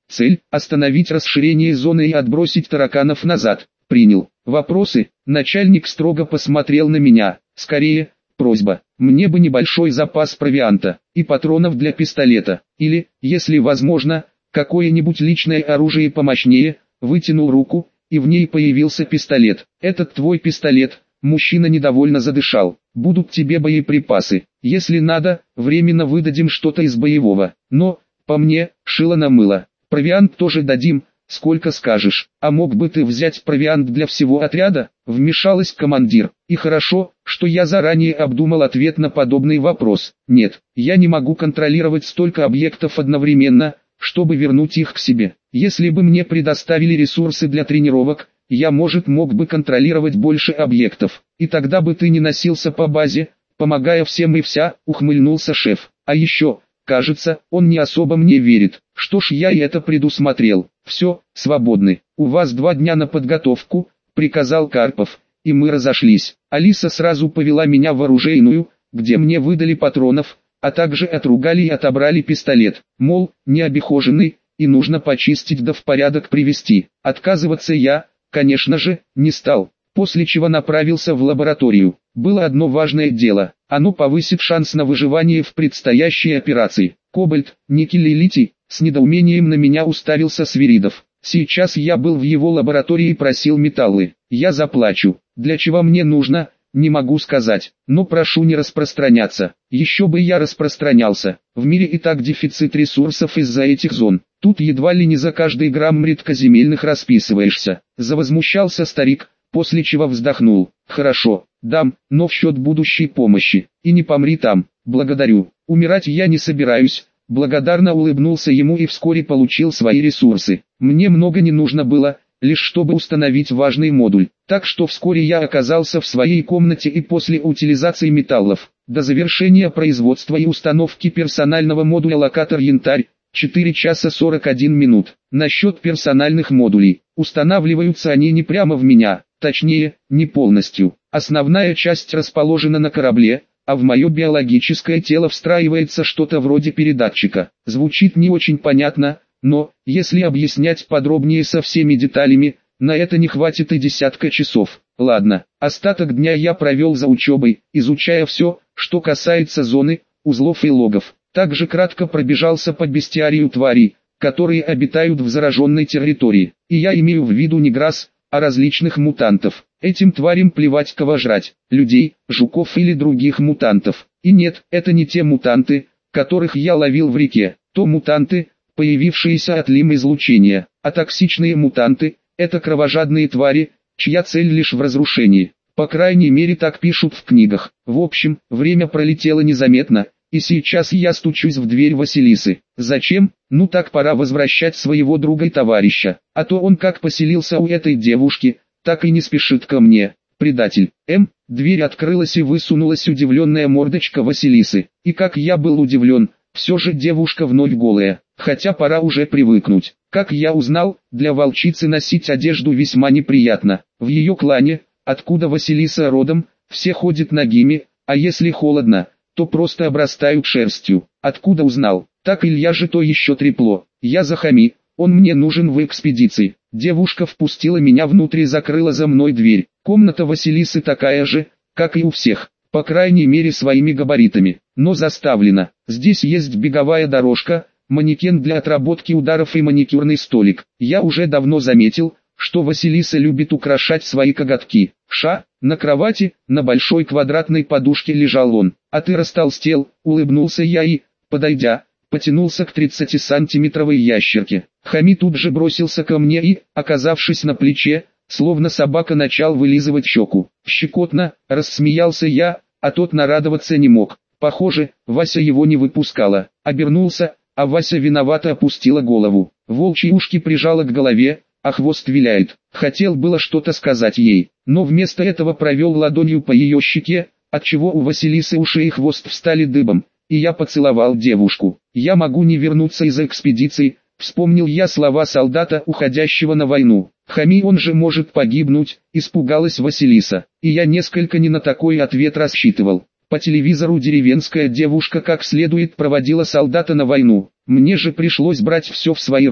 Цель – остановить расширение зоны и отбросить тараканов назад. Принял. Вопросы? Начальник строго посмотрел на меня. Скорее, просьба. Мне бы небольшой запас провианта и патронов для пистолета. Или, если возможно, какое-нибудь личное оружие помощнее. Вытянул руку, и в ней появился пистолет. «Этот твой пистолет», мужчина недовольно задышал. «Будут тебе боеприпасы. Если надо, временно выдадим что-то из боевого. Но, по мне, шило на мыло. Провиант тоже дадим, сколько скажешь. А мог бы ты взять провиант для всего отряда?» Вмешалась командир. И хорошо, что я заранее обдумал ответ на подобный вопрос. Нет, я не могу контролировать столько объектов одновременно, чтобы вернуть их к себе. Если бы мне предоставили ресурсы для тренировок, я, может, мог бы контролировать больше объектов. И тогда бы ты не носился по базе, помогая всем и вся, ухмыльнулся шеф. А еще, кажется, он не особо мне верит. Что ж, я и это предусмотрел. Все, свободны. У вас два дня на подготовку, приказал Карпов, и мы разошлись. Алиса сразу повела меня в оружейную, где мне выдали патронов, а также отругали и отобрали пистолет. Мол, не обихоженный, и нужно почистить да в порядок привести. Отказываться я, конечно же, не стал, после чего направился в лабораторию. Было одно важное дело, оно повысит шанс на выживание в предстоящей операции. Кобальт, никель и литий, с недоумением на меня уставился Свиридов. Сейчас я был в его лаборатории и просил металлы. Я заплачу. Для чего мне нужно, не могу сказать, но прошу не распространяться. Еще бы я распространялся. В мире и так дефицит ресурсов из-за этих зон. Тут едва ли не за каждый грамм редкоземельных расписываешься. Завозмущался старик, после чего вздохнул. Хорошо, дам, но в счет будущей помощи. И не помри там. Благодарю. Умирать я не собираюсь. Благодарно улыбнулся ему и вскоре получил свои ресурсы. Мне много не нужно было, лишь чтобы установить важный модуль. Так что вскоре я оказался в своей комнате и после утилизации металлов, до завершения производства и установки персонального модуля локатор «Янтарь», четыре часа сорок один минут. Насчет персональных модулей, устанавливаются они не прямо в меня, точнее, не полностью. Основная часть расположена на корабле, а в мое биологическое тело встраивается что-то вроде передатчика. Звучит не очень понятно, но, если объяснять подробнее со всеми деталями, на это не хватит и десятка часов. Ладно, остаток дня я провел за учебой, изучая все, что касается зоны, узлов и логов. Также кратко пробежался по бестиарию тварей, которые обитают в зараженной территории. И я имею в виду не грас, а различных мутантов. Этим тварям плевать кого жрать, людей, жуков или других мутантов. И нет, это не те мутанты, которых я ловил в реке. То мутанты, появившиеся от лим-излучения, а токсичные мутанты – это кровожадные твари, чья цель лишь в разрушении. По крайней мере так пишут в книгах. В общем, время пролетело незаметно, и сейчас я стучусь в дверь Василисы. Зачем? Ну так пора возвращать своего друга и товарища, а то он как поселился у этой девушки, так и не спешит ко мне. Предатель. М. Дверь открылась и высунулась удивленная мордочка Василисы. И как я был удивлен, все же девушка вновь голая, хотя пора уже привыкнуть. Как я узнал, для волчицы носить одежду весьма неприятно. В ее клане, откуда Василиса родом, все ходят нагими, а если холодно, то просто обрастают шерстью. Откуда узнал? Так Илья же то еще трепло. Я за Хами, он мне нужен в экспедиции. Девушка впустила меня внутрь и закрыла за мной дверь. Комната Василисы такая же, как и у всех, по крайней мере своими габаритами, но заставлена. Здесь есть беговая дорожка, манекен для отработки ударов и маникюрный столик. Я уже давно заметил, что Василиса любит украшать свои коготки. Ша, на кровати, на большой квадратной подушке лежал он. А ты растолстел, улыбнулся я и, подойдя, потянулся к тридцатисантиметровой ящерке. Хами тут же бросился ко мне и, оказавшись на плече, словно собака начал вылизывать щеку. Щекотно, рассмеялся я, а тот нарадоваться не мог. Похоже, Вася его не выпускала. Обернулся, а Вася виновато опустила голову. Волчьи ушки прижала к голове, а хвост виляет. Хотел было что-то сказать ей, но вместо этого провел ладонью по ее щеке, отчего у Василисы уши и хвост встали дыбом, и я поцеловал девушку. Я могу не вернуться из экспедиции, вспомнил я слова солдата, уходящего на войну. Хами, он же может погибнуть, испугалась Василиса, и я несколько не на такой ответ рассчитывал. По телевизору деревенская девушка как следует проводила солдата на войну, мне же пришлось брать все в свои руки.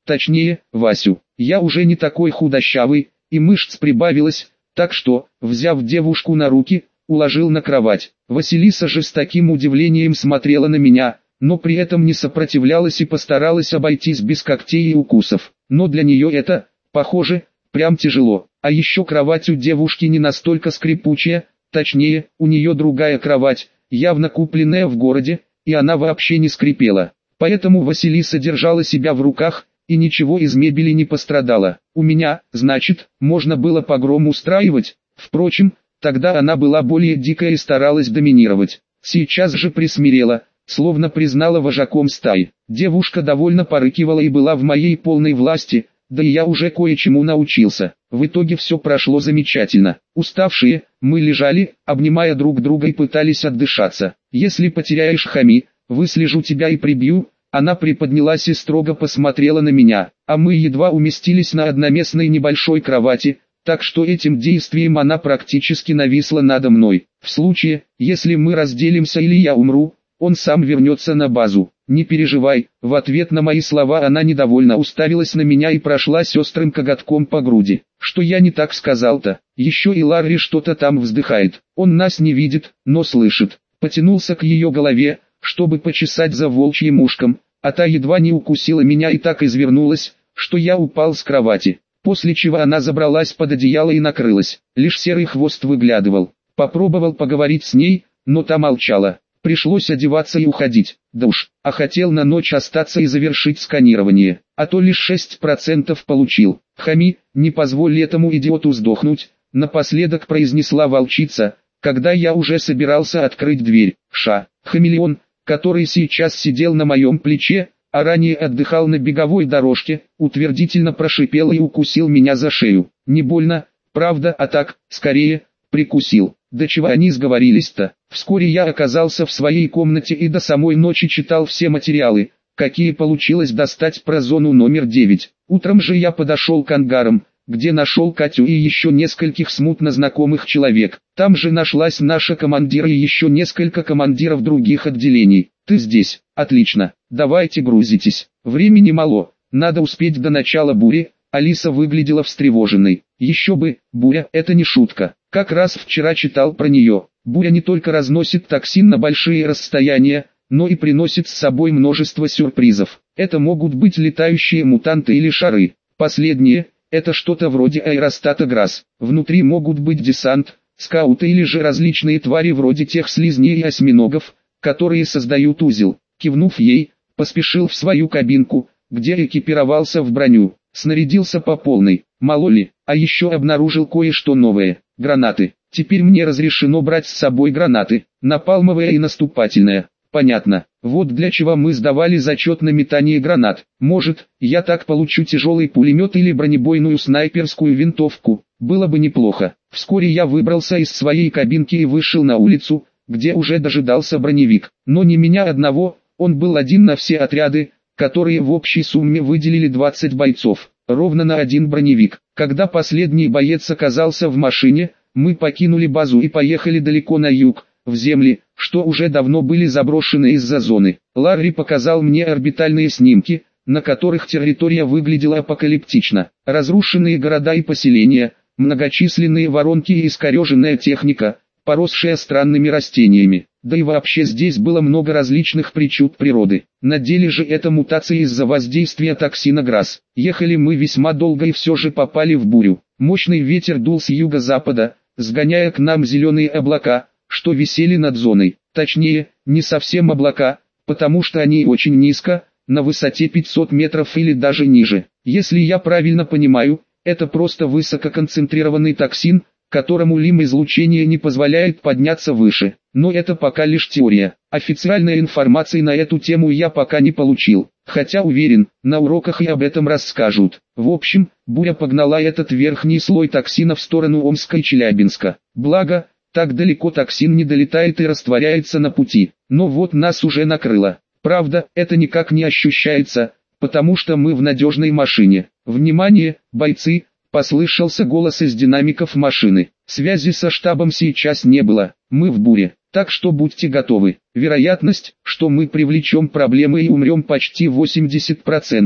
точнее, Васю. Я уже не такой худощавый, и мышц прибавилось, так что, взяв девушку на руки, уложил на кровать. Василиса же с таким удивлением смотрела на меня, но при этом не сопротивлялась и постаралась обойтись без когтей и укусов. Но для нее это, похоже, прям тяжело. А еще кровать у девушки не настолько скрипучая, точнее, у нее другая кровать, явно купленная в городе, и она вообще не скрипела. Поэтому Василиса держала себя в руках, и ничего из мебели не пострадало. У меня, значит, можно было погром устраивать. Впрочем, тогда она была более дикая и старалась доминировать. Сейчас же присмирела, словно признала вожаком стаи. Девушка довольно порыкивала и была в моей полной власти, да и я уже кое-чему научился. В итоге все прошло замечательно. Уставшие, мы лежали, обнимая друг друга и пытались отдышаться. «Если потеряешь Хами, выслежу тебя и прибью». Она приподнялась и строго посмотрела на меня, а мы едва уместились на одноместной небольшой кровати, так что этим действием она практически нависла надо мной. В случае, если мы разделимся или я умру, он сам вернется на базу. Не переживай. В ответ на мои слова она недовольно уставилась на меня и прошлась острым коготком по груди. Что я не так сказал-то? Еще и Ларри что-то там вздыхает. Он нас не видит, но слышит. Потянулся к ее голове, чтобы почесать за волчьим ушком, а та едва не укусила меня и так извернулась, что я упал с кровати. После чего она забралась под одеяло и накрылась. Лишь серый хвост выглядывал. Попробовал поговорить с ней, но та молчала. Пришлось одеваться и уходить. Да уж, а хотел на ночь остаться и завершить сканирование, а то лишь шесть процентов получил. Хами, не позволь этому идиоту сдохнуть, напоследок произнесла волчица, когда я уже собирался открыть дверь. Ша, хамелеон, который сейчас сидел на моем плече, а ранее отдыхал на беговой дорожке, утвердительно прошипел и укусил меня за шею. Не больно, правда, а так, скорее, прикусил. До чего они сговорились-то? Вскоре я оказался в своей комнате и до самой ночи читал все материалы, какие получилось достать про зону номер девять. Утром же я подошел к ангарам, где нашел Катю и еще нескольких смутно знакомых человек. Там же нашлась наша командира и еще несколько командиров других отделений. Ты здесь? Отлично. Давайте грузитесь. Времени мало, надо успеть до начала бури. Алиса выглядела встревоженной. Еще бы, буря – это не шутка. Как раз вчера читал про нее. Буря не только разносит токсин на большие расстояния, но и приносит с собой множество сюрпризов. Это могут быть летающие мутанты или шары. Последние – это что-то вроде аэростата Грасс. Внутри могут быть десант, скауты или же различные твари вроде тех слизней и осьминогов, которые создают узел. Кивнув ей, поспешил в свою кабинку, где экипировался в броню. Снарядился по полной, мало ли, а еще обнаружил кое-что новое. Гранаты. Теперь мне разрешено брать с собой гранаты, напалмовые и наступательные. Понятно. Вот для чего мы сдавали зачет на метание гранат. Может, я так получу тяжелый пулемет или бронебойную снайперскую винтовку. Было бы неплохо. Вскоре я выбрался из своей кабинки и вышел на улицу, где уже дожидался броневик. Но не меня одного, он был один на все отряды, которые в общей сумме выделили двадцать бойцов, ровно на один броневик. Когда последний боец оказался в машине, мы покинули базу и поехали далеко на юг, в земли, что уже давно были заброшены из-за зоны. Ларри показал мне орбитальные снимки, на которых территория выглядела апокалиптично. Разрушенные города и поселения, многочисленные воронки и искореженная техника, поросшая странными растениями. Да и вообще здесь было много различных причуд природы. На деле же это мутация из-за воздействия токсина Грасс. Ехали мы весьма долго и все же попали в бурю. Мощный ветер дул с юго-запада, сгоняя к нам зеленые облака, что висели над зоной. Точнее, не совсем облака, потому что они очень низко, на высоте пятьсот метров или даже ниже. Если я правильно понимаю, это просто высококонцентрированный токсин, которому лим-излучение не позволяет подняться выше. Но это пока лишь теория. Официальной информации на эту тему я пока не получил. Хотя уверен, на уроках и об этом расскажут. В общем, буря погнала этот верхний слой токсина в сторону Омска и Челябинска. Благо, так далеко токсин не долетает и растворяется на пути. Но вот нас уже накрыло. Правда, это никак не ощущается, потому что мы в надежной машине. Внимание, бойцы! Послышался голос из динамиков машины. Связи со штабом сейчас не было, мы в буре, так что будьте готовы. Вероятность, что мы привлечем проблемы и умрем почти восемьдесят процентов.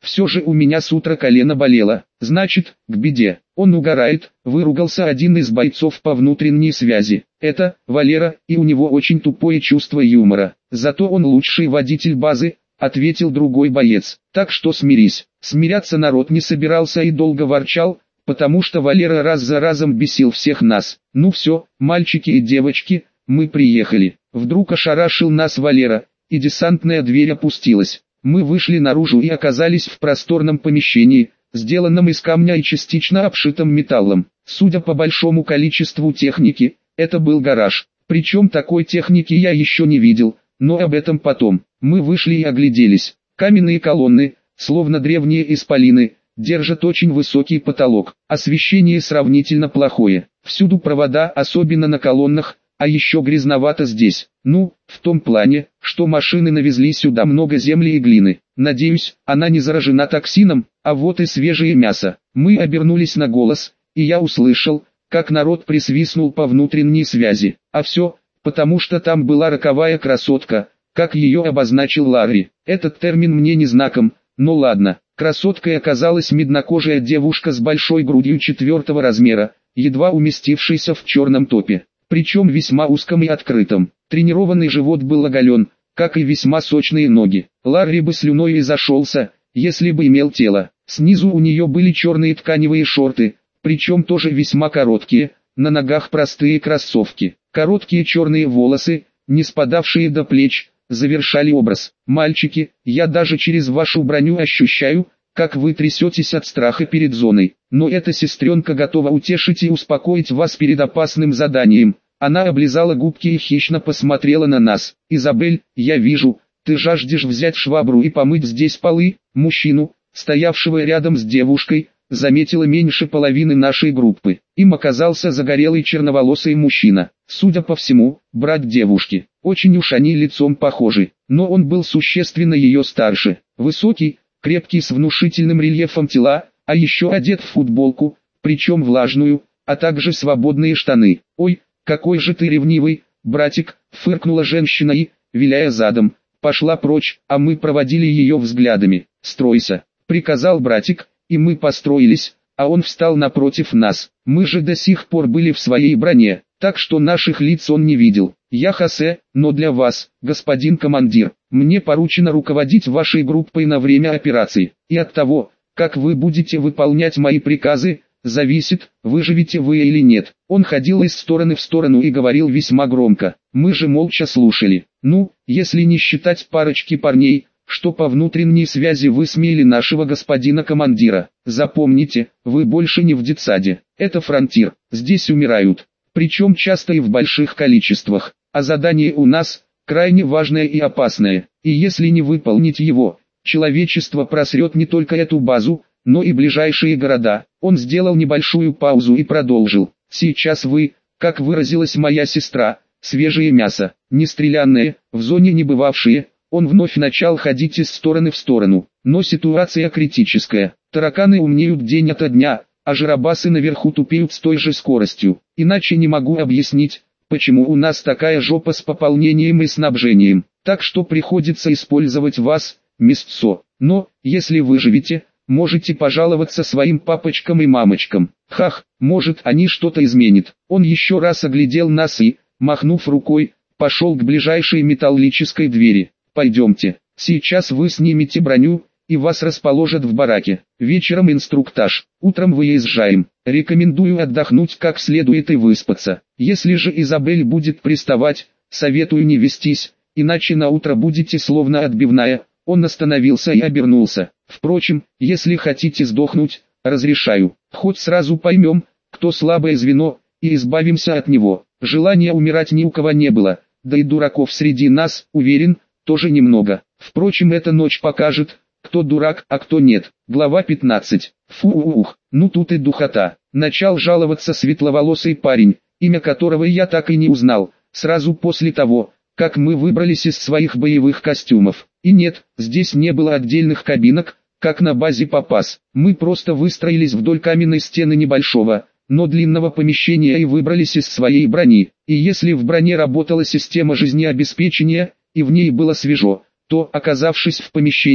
Все же у меня с утра колено болело. Значит, к беде. Он угорает, выругался один из бойцов по внутренней связи. Это Валера, и у него очень тупое чувство юмора. Зато он лучший водитель базы, ответил другой боец. Так что смирись. Смиряться народ не собирался и долго ворчал, потому что Валера раз за разом бесил всех нас. Ну все, мальчики и девочки, мы приехали. Вдруг ошарашил нас Валера, и десантная дверь опустилась. Мы вышли наружу и оказались в просторном помещении, сделанном из камня и частично обшитом металлом. Судя по большому количеству техники, это был гараж. Причем такой техники я еще не видел, но об этом потом. Мы вышли и огляделись. Каменные колонны, словно древние исполины, держат очень высокий потолок. Освещение сравнительно плохое. Всюду провода, особенно на колоннах, а еще грязновато здесь. Ну, в том плане, что машины навезли сюда много земли и глины. Надеюсь, она не заражена токсином, а вот и свежее мясо. Мы обернулись на голос, и я услышал, как народ присвистнул по внутренней связи. А все, потому что там была роковая красотка, как ее обозначил Ларри. Этот термин мне не знаком, но ладно. Красоткой оказалась меднокожая девушка с большой грудью четвертого размера, едва уместившейся в черном топе. Причем весьма узком и открытом. Тренированный живот был оголен, как и весьма сочные ноги. Ларри бы слюной и зашелся, если бы имел тело. Снизу у нее были черные тканевые шорты, причем тоже весьма короткие, на ногах простые кроссовки. Короткие черные волосы, не спадавшие до плеч, завершали образ. Мальчики, я даже через вашу броню ощущаю, как вы трясетесь от страха перед зоной. Но эта сестренка готова утешить и успокоить вас перед опасным заданием. Она облизала губки и хищно посмотрела на нас. Изабель, я вижу, ты жаждешь взять швабру и помыть здесь полы. Мужчину, стоявшего рядом с девушкой, заметила меньше половины нашей группы. Им оказался загорелый черноволосый мужчина. Судя по всему, брат девушки. Очень уж они лицом похожи, но он был существенно ее старше. Высокий, крепкий с внушительным рельефом тела, а еще одет в футболку, причем влажную, а также свободные штаны. «Ой, какой же ты ревнивый, братик!» — фыркнула женщина и, виляя задом, пошла прочь, а мы проводили ее взглядами. «Стройся!» — приказал братик, и мы построились, а он встал напротив нас. Мы же до сих пор были в своей броне, так что наших лиц он не видел. «Я Хосе, но для вас, господин командир, мне поручено руководить вашей группой на время операции, и от того, как вы будете выполнять мои приказы, зависит, выживете вы или нет». Он ходил из стороны в сторону и говорил весьма громко. Мы же молча слушали. Ну, если не считать парочки парней, что по внутренней связи высмеяли нашего господина командира. Запомните, вы больше не в детсаде. Это фронтир, здесь умирают. Причем часто и в больших количествах. А задание у нас крайне важное и опасное. И если не выполнить его, человечество просрет не только эту базу, но и ближайшие города. Он сделал небольшую паузу и продолжил. Сейчас вы, как выразилась моя сестра, свежее мясо, не стрелянное, в зоне не бывавшие. Он вновь начал ходить из стороны в сторону. Но ситуация критическая. Тараканы умнеют день ото дня, а жиробасы наверху тупеют с той же скоростью. Иначе не могу объяснить, почему у нас такая жопа с пополнением и снабжением. Так что приходится использовать вас, мясцо. Но, если выживете, можете пожаловаться своим папочкам и мамочкам. Хах, может они что-то изменят. Он еще раз оглядел нас и, махнув рукой, пошел к ближайшей металлической двери. Пойдемте, сейчас вы снимете броню, и вас расположат в бараке. Вечером инструктаж, утром выезжаем. Рекомендую отдохнуть как следует и выспаться. Если же Изабель будет приставать, советую не вестись, иначе на утро будете словно отбивная. Он остановился и обернулся. Впрочем, если хотите сдохнуть, разрешаю. Хоть сразу поймем, кто слабое звено, и избавимся от него. Желания умирать ни у кого не было, да и дураков среди нас, уверен, тоже немного. Впрочем, эта ночь покажет, кто дурак, а кто нет. Глава пятнадцать. Фу-ух, ну тут и духота. Начал жаловаться светловолосый парень, имя которого я так и не узнал, сразу после того, как мы выбрались из своих боевых костюмов. И нет, здесь не было отдельных кабинок, как на базе Попас. Мы просто выстроились вдоль каменной стены небольшого, но длинного помещения и выбрались из своей брони. И если в броне работала система жизнеобеспечения, и в ней было свежо, то, оказавшись в помещении,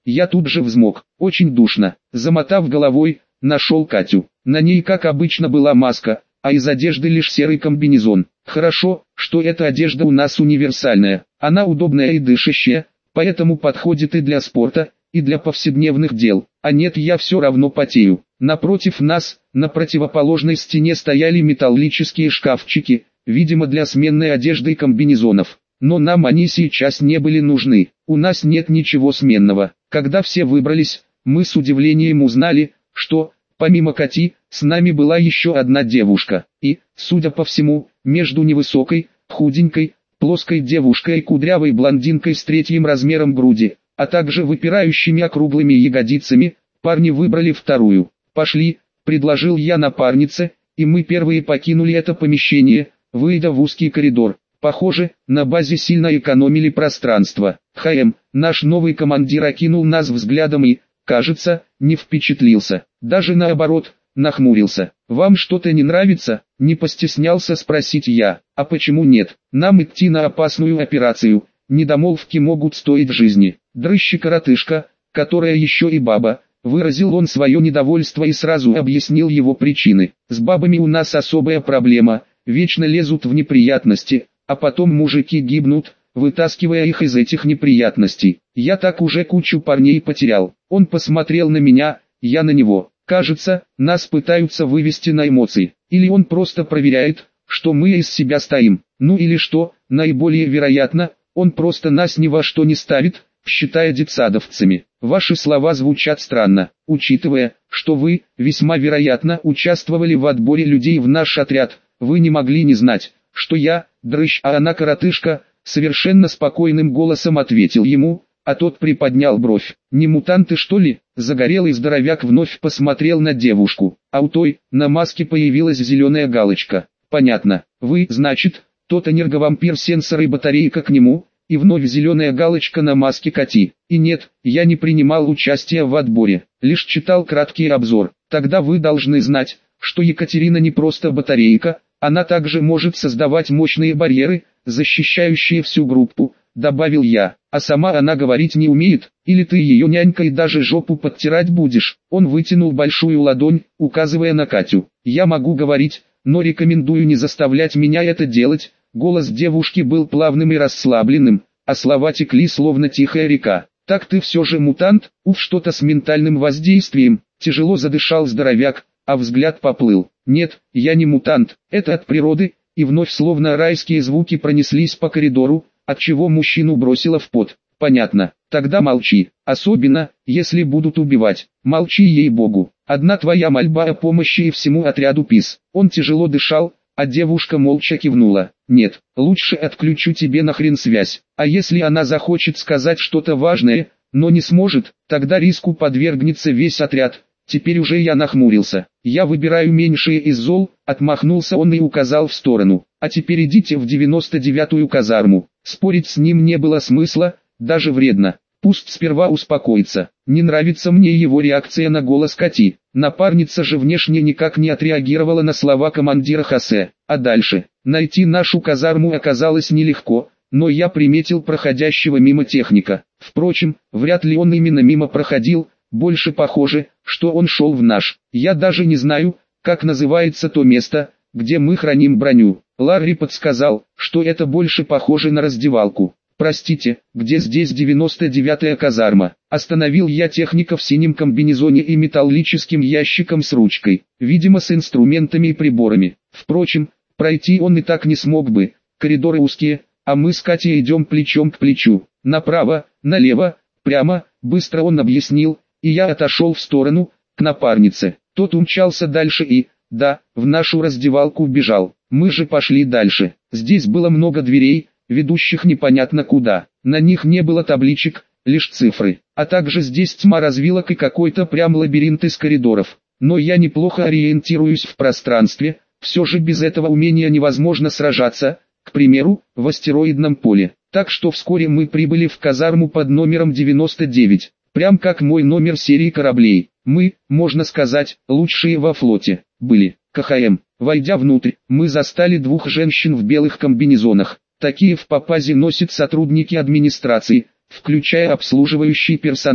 Я тут же взмок, очень душно. Замотав головой, нашел Катю. На ней, как обычно, была маска, а из одежды лишь серый комбинезон. Хорошо, что эта одежда у нас универсальная. Она удобная и дышащая, поэтому подходит и для спорта, и для повседневных дел. А нет, я все равно потею. Напротив нас, на противоположной стене стояли металлические шкафчики, видимо для сменной одежды и комбинезонов. Но нам они сейчас не были нужны. У нас нет ничего сменного. Когда все выбрались, мы с удивлением узнали, что, помимо Кати, с нами была еще одна девушка. И, судя по всему, между невысокой, худенькой, плоской девушкой и кудрявой блондинкой с третьим размером груди, а также выпирающими округлыми ягодицами, парни выбрали вторую. «Пошли», — предложил я напарнице, и мы первые покинули это помещение, выйдя в узкий коридор. Похоже, на базе сильно экономили пространство. ХМ, наш новый командир окинул нас взглядом и, кажется, не впечатлился. Даже наоборот, нахмурился. «Вам что-то не нравится?» — не постеснялся спросить я. «А почему нет? Нам идти на опасную операцию. Недомолвки могут стоить жизни». Дрыщ-коротышка, которая еще и баба, выразил он свое недовольство и сразу объяснил его причины. «С бабами у нас особая проблема, вечно лезут в неприятности, а потом мужики гибнут, вытаскивая их из этих неприятностей. Я так уже кучу парней потерял». Он посмотрел на меня, я на него. Кажется, нас пытаются вывести на эмоции. Или он просто проверяет, что мы из себя стоим. Ну или что, наиболее вероятно, он просто нас ни во что не ставит, считая детсадовцами. Ваши слова звучат странно, учитывая, что вы, весьма вероятно, участвовали в отборе людей в наш отряд. Вы не могли не знать, что я, дрыщ, а она коротышка, совершенно спокойным голосом ответил ему, а тот приподнял бровь. «Не мутанты, что ли?» Загорелый здоровяк вновь посмотрел на девушку, а у той, на маске появилась зеленая галочка. «Понятно, вы, значит, тот энерговампир сенсор и батарейка к нему?» И вновь зеленая галочка на маске Кати. «И нет, я не принимал участия в отборе, лишь читал краткий обзор. Тогда вы должны знать, что Екатерина не просто батарейка, она также может создавать мощные барьеры, защищающие всю группу», добавил я. «А сама она говорить не умеет, или ты ее нянька и даже жопу подтирать будешь?» Он вытянул большую ладонь, указывая на Катю. «Я могу говорить, но рекомендую не заставлять меня это делать». Голос девушки был плавным и расслабленным, а слова текли словно тихая река. «Так ты все же мутант? Уф, что-то с ментальным воздействием». Тяжело задышал здоровяк, а взгляд поплыл. «Нет, я не мутант, это от природы». И вновь словно райские звуки пронеслись по коридору, отчего мужчину бросило в пот. «Понятно, тогда молчи, особенно, если будут убивать. Молчи, ей-богу. Одна твоя мольба о помощи и всему отряду ПИС». Он тяжело дышал, а девушка молча кивнула. «Нет, лучше отключу тебе нахрен связь. А если она захочет сказать что-то важное, но не сможет, тогда риску подвергнется весь отряд». Теперь уже я нахмурился. «Я выбираю меньшее из зол», отмахнулся он и указал в сторону. «А теперь идите в девяносто девятую казарму». Спорить с ним не было смысла, даже вредно. Пусть сперва успокоится. Не нравится мне его реакция на голос Кати. Напарница же внешне никак не отреагировала на слова командира Хосе. А дальше? Найти нашу казарму оказалось нелегко, но я приметил проходящего мимо техника. Впрочем, вряд ли он именно мимо проходил, больше похоже, что он шел в наш. Я даже не знаю, как называется то место, где мы храним броню. Ларри подсказал, что это больше похоже на раздевалку. «Простите, где здесь девяносто девятая казарма?» Остановил я техника в синем комбинезоне и металлическим ящиком с ручкой, видимо с инструментами и приборами. Впрочем, пройти он и так не смог бы, коридоры узкие, а мы с Катей идем плечом к плечу. «Направо, налево, прямо», быстро он объяснил, и я отошел в сторону, к напарнице. Тот умчался дальше и, да, в нашу раздевалку убежал. Мы же пошли дальше. Здесь было много дверей, ведущих непонятно куда. На них не было табличек, лишь цифры. А также здесь тьма развилок и какой-то прям лабиринт из коридоров. Но я неплохо ориентируюсь в пространстве, все же без этого умения невозможно сражаться, к примеру, в астероидном поле. Так что вскоре мы прибыли в казарму под номером девяносто девять. Прям как мой номер серии кораблей. Мы, можно сказать, лучшие во флоте, были. КХМ. Войдя внутрь, мы застали двух женщин в белых комбинезонах. Такие в Папазе носят сотрудники администрации, включая обслуживающий персонал.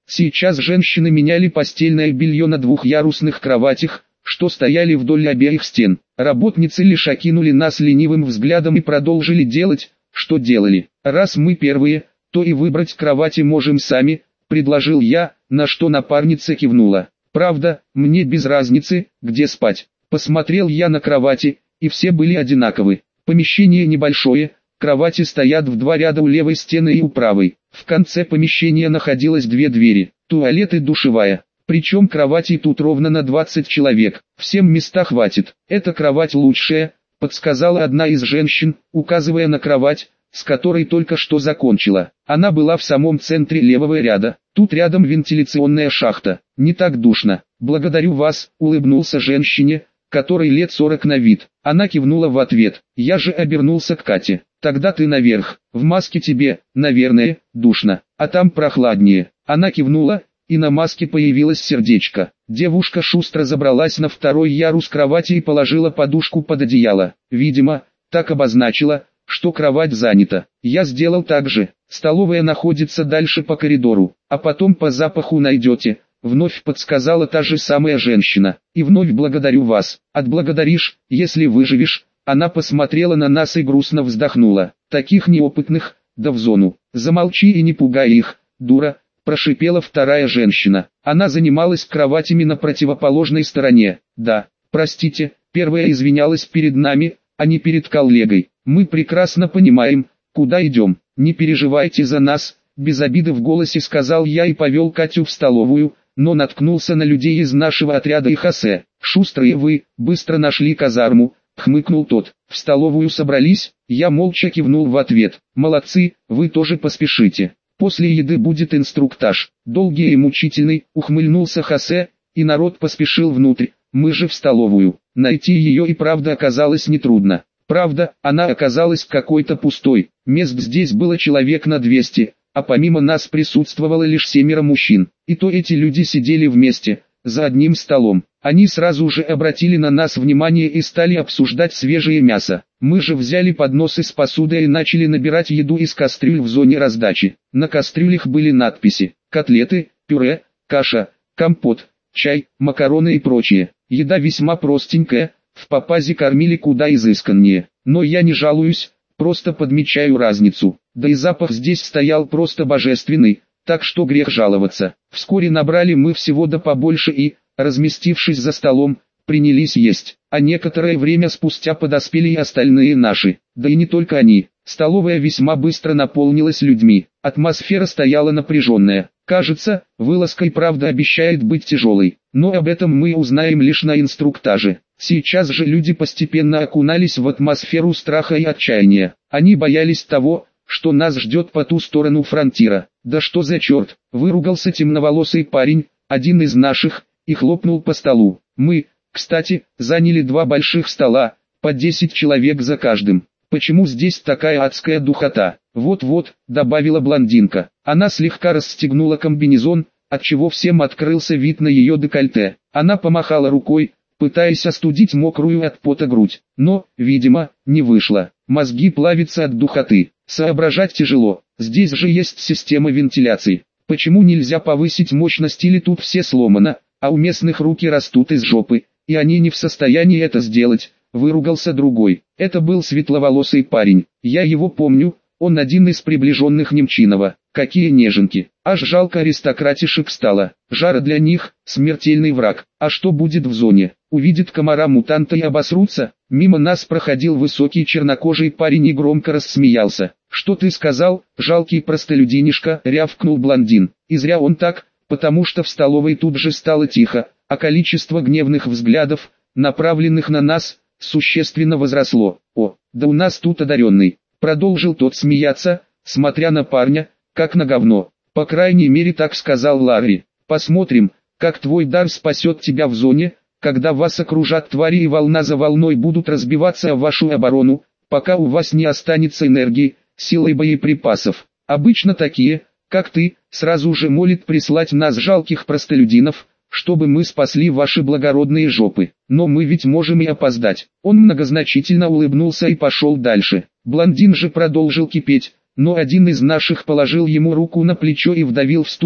Сейчас женщины меняли постельное белье на двухъярусных кроватях, что стояли вдоль обеих стен. Работницы лишь окинули нас ленивым взглядом и продолжили делать, что делали. «Раз мы первые, то и выбрать кровати можем сами», — предложил я, на что напарница кивнула. «Правда, мне без разницы, где спать». Посмотрел я на кровати, и все были одинаковы. Помещение небольшое, кровати стоят в два ряда у левой стены и у правой. В конце помещения находилось две двери, туалет и душевая. Причем кроватей тут ровно на двадцать человек, всем места хватит. «Эта кровать лучшая», — подсказала одна из женщин, указывая на кровать, с которой только что закончила. Она была в самом центре левого ряда. Тут рядом вентиляционная шахта. Не так душно. «Благодарю вас», — улыбнулся женщине, которой лет сорок на вид. Она кивнула в ответ. Я же обернулся к Кате. «Тогда ты наверх. В маске тебе, наверное, душно. А там прохладнее». Она кивнула, и на маске появилось сердечко. Девушка шустро забралась на второй ярус кровати и положила подушку под одеяло. Видимо, так обозначила, что кровать занята. Я сделал так же. «Столовая находится дальше по коридору, а потом по запаху найдете», — вновь подсказала та же самая женщина. «И вновь благодарю вас. Отблагодаришь, если выживешь». Она посмотрела на нас и грустно вздохнула. «Таких неопытных, да в зону». «Замолчи и не пугай их, дура», — прошипела вторая женщина. Она занималась кроватями на противоположной стороне. «Да, простите», — первая извинялась перед нами, а не перед коллегой. «Мы прекрасно понимаем, куда идем. Не переживайте за нас», — без обиды в голосе сказал я и повел Катю в столовую, но наткнулся на людей из нашего отряда и Хосе. «Шустрые вы, быстро нашли казарму», — хмыкнул тот. «В столовую собрались?» Я молча кивнул в ответ. «Молодцы, вы тоже поспешите. После еды будет инструктаж, долгий и мучительный», — ухмыльнулся Хосе, и народ поспешил внутрь. Мы же в столовую. Найти ее и правда оказалось нетрудно. Правда, она оказалась какой-то пустой. Мест здесь было человек на двести, а помимо нас присутствовало лишь семеро мужчин. И то эти люди сидели вместе, за одним столом. Они сразу же обратили на нас внимание и стали обсуждать свежее мясо. Мы же взяли подносы с посудой и начали набирать еду из кастрюль в зоне раздачи. На кастрюлях были надписи: котлеты, пюре, каша, компот, чай, макароны и прочее. Еда весьма простенькая, в Папазе кормили куда изысканнее. Но я не жалуюсь, просто подмечаю разницу. Да и запах здесь стоял просто божественный, так что грех жаловаться. Вскоре набрали мы всего да побольше и, разместившись за столом, принялись есть. А некоторое время спустя подоспели и остальные наши. Да и не только они. Столовая весьма быстро наполнилась людьми. Атмосфера стояла напряженная. Кажется, вылазка и правда обещает быть тяжелой. Но об этом мы узнаем лишь на инструктаже. Сейчас же люди постепенно окунались в атмосферу страха и отчаяния. Они боялись того, что нас ждет по ту сторону фронтира. «Да что за черт!» — выругался темноволосый парень, один из наших, и хлопнул по столу. Мы, кстати, заняли два больших стола, по десять человек за каждым. «Почему здесь такая адская духота?» «Вот-вот», — добавила блондинка. Она слегка расстегнула комбинезон, отчего всем открылся вид на ее декольте. Она помахала рукой, пытаясь остудить мокрую от пота грудь. Но, видимо, не вышло. Мозги плавятся от духоты. Соображать тяжело. Здесь же есть система вентиляции. Почему нельзя повысить мощность, или тут все сломано, а у местных руки растут из жопы, и они не в состоянии это сделать? Выругался другой. Это был светловолосый парень. Я его помню, он один из приближенных Немчинова. Какие неженки. Аж жалко аристократишек стало. Жара для них — смертельный враг. А что будет в зоне? Увидит комара-мутанта и обосрутся? Мимо нас проходил высокий чернокожий парень и громко рассмеялся. «Что ты сказал, жалкий простолюдинишка?» — рявкнул блондин. И зря он так, потому что в столовой тут же стало тихо, а количество гневных взглядов, направленных на нас, существенно возросло. «О, да у нас тут одаренный», — продолжил тот смеяться, смотря на парня, как на говно. «По крайней мере так сказал Ларри. Посмотрим, как твой дар спасет тебя в зоне, когда вас окружат твари и волна за волной будут разбиваться о вашу оборону, пока у вас не останется энергии, силы и боеприпасов. Обычно такие, как ты, сразу же молят прислать нас жалких простолюдинов, чтобы мы спасли ваши благородные жопы. Но мы ведь можем и опоздать». Он многозначительно улыбнулся и пошел дальше. Блондин же продолжил кипеть, но один из наших положил ему руку на плечо и вдавил в стул,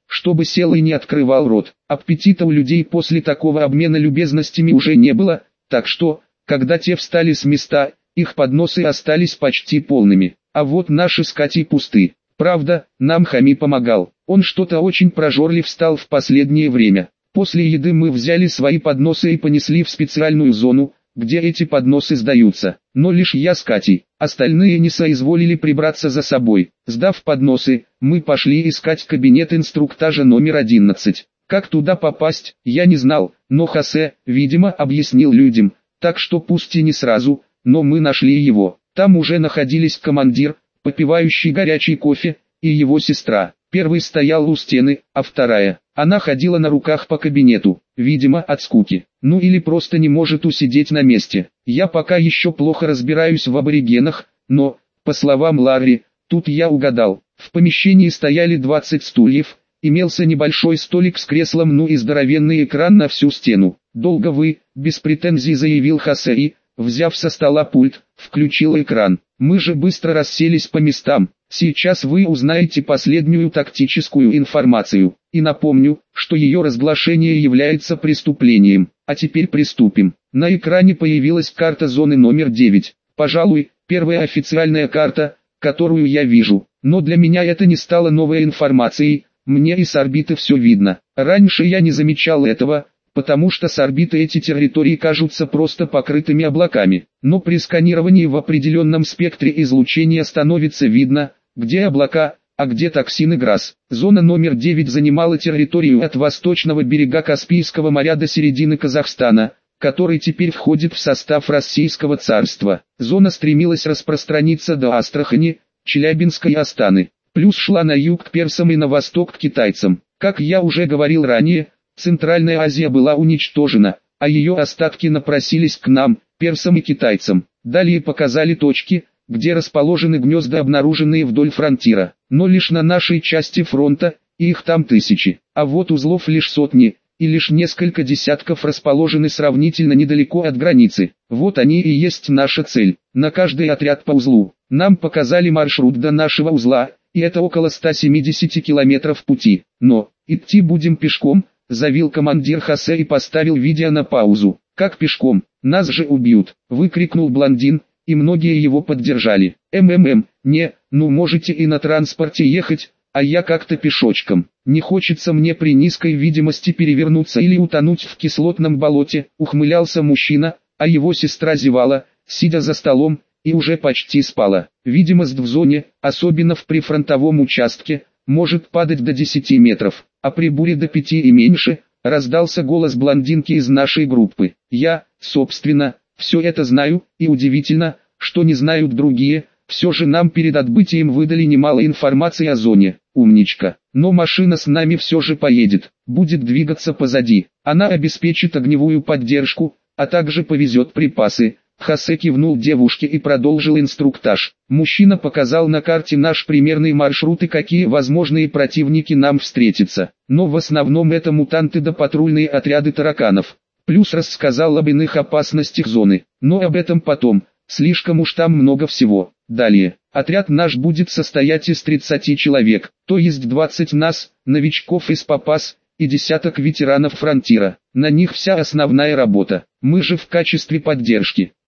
чтобы сел и не открывал рот. Аппетита у людей после такого обмена любезностями уже не было, так что, когда те встали с места, их подносы остались почти полными. А вот наши с Катей пусты. Правда, нам Хами помогал. Он что-то очень прожорлив стал в последнее время. После еды мы взяли свои подносы и понесли в специальную зону, где эти подносы сдаются. Но лишь я с Катей. Остальные не соизволили прибраться за собой. Сдав подносы, мы пошли искать кабинет инструктажа номер одиннадцать. Как туда попасть, я не знал, но Хосе, видимо, объяснил людям, так что пусть и не сразу, но мы нашли его. Там уже находились командир, попивающий горячий кофе, и его сестра. Первый стоял у стены, а вторая, она ходила на руках по кабинету, видимо от скуки, ну или просто не может усидеть на месте. Я пока еще плохо разбираюсь в аборигенах, но, по словам Ларри, тут я угадал. В помещении стояли двадцать стульев, имелся небольшой столик с креслом, ну и здоровенный экран на всю стену. «Долго вы?» – без претензий заявил Хосе и, взяв со стола пульт, включил экран. «Мы же быстро расселись по местам. Сейчас вы узнаете последнюю тактическую информацию. И напомню, что ее разглашение является преступлением. А теперь приступим». На экране появилась карта зоны номер девять. Пожалуй, первая официальная карта, которую я вижу. Но для меня это не стало новой информацией, мне и с орбиты все видно. Раньше я не замечал этого, потому что с орбиты эти территории кажутся просто покрытыми облаками. Но при сканировании в определенном спектре излучения становится видно, где облака, а где токсины ГРАС. Зона номер девять занимала территорию от восточного берега Каспийского моря до середины Казахстана, который теперь входит в состав Российского царства. Зона стремилась распространиться до Астрахани, Челябинска и Астаны. Плюс шла на юг к персам и на восток к китайцам. Как я уже говорил ранее, Центральная Азия была уничтожена, а ее остатки напросились к нам, персам и китайцам. Далее показали точки, где расположены гнезда, обнаруженные вдоль фронтира, но лишь на нашей части фронта, и их там тысячи. А вот узлов лишь сотни, и лишь несколько десятков расположены сравнительно недалеко от границы. Вот они и есть наша цель. На каждый отряд по узлу. Нам показали маршрут до нашего узла, и это около ста семидесяти километров пути. Но, идти будем пешком, завил командир Хосе и поставил видео на паузу. «Как пешком? Нас же убьют!» — выкрикнул блондин, и многие его поддержали. «МММ, не, ну можете и на транспорте ехать, а я как-то пешочком. Не хочется мне при низкой видимости перевернуться или утонуть в кислотном болоте», — ухмылялся мужчина, а его сестра зевала, сидя за столом, и уже почти спала. Видимость в зоне, особенно в прифронтовом участке, может падать до десяти метров, а при буре до пяти и меньше, раздался голос блондинки из нашей группы. Я, собственно, все это знаю, и удивительно, что не знают другие, все же нам перед отбытием выдали немало информации о зоне. Умничка. Но машина с нами все же поедет, будет двигаться позади. Она обеспечит огневую поддержку, а также повезет припасы. Хосе кивнул девушке и продолжил инструктаж. Мужчина показал на карте наш примерный маршрут и какие возможные противники нам встретятся. Но в основном это мутанты да патрульные отряды тараканов. Плюс рассказал об иных опасностях зоны. Но об этом потом, слишком уж там много всего. Далее, отряд наш будет состоять из тридцати человек, то есть двадцать нас, новичков из Папас, и десяток ветеранов фронтира. На них вся основная работа. Мы же в качестве поддержки.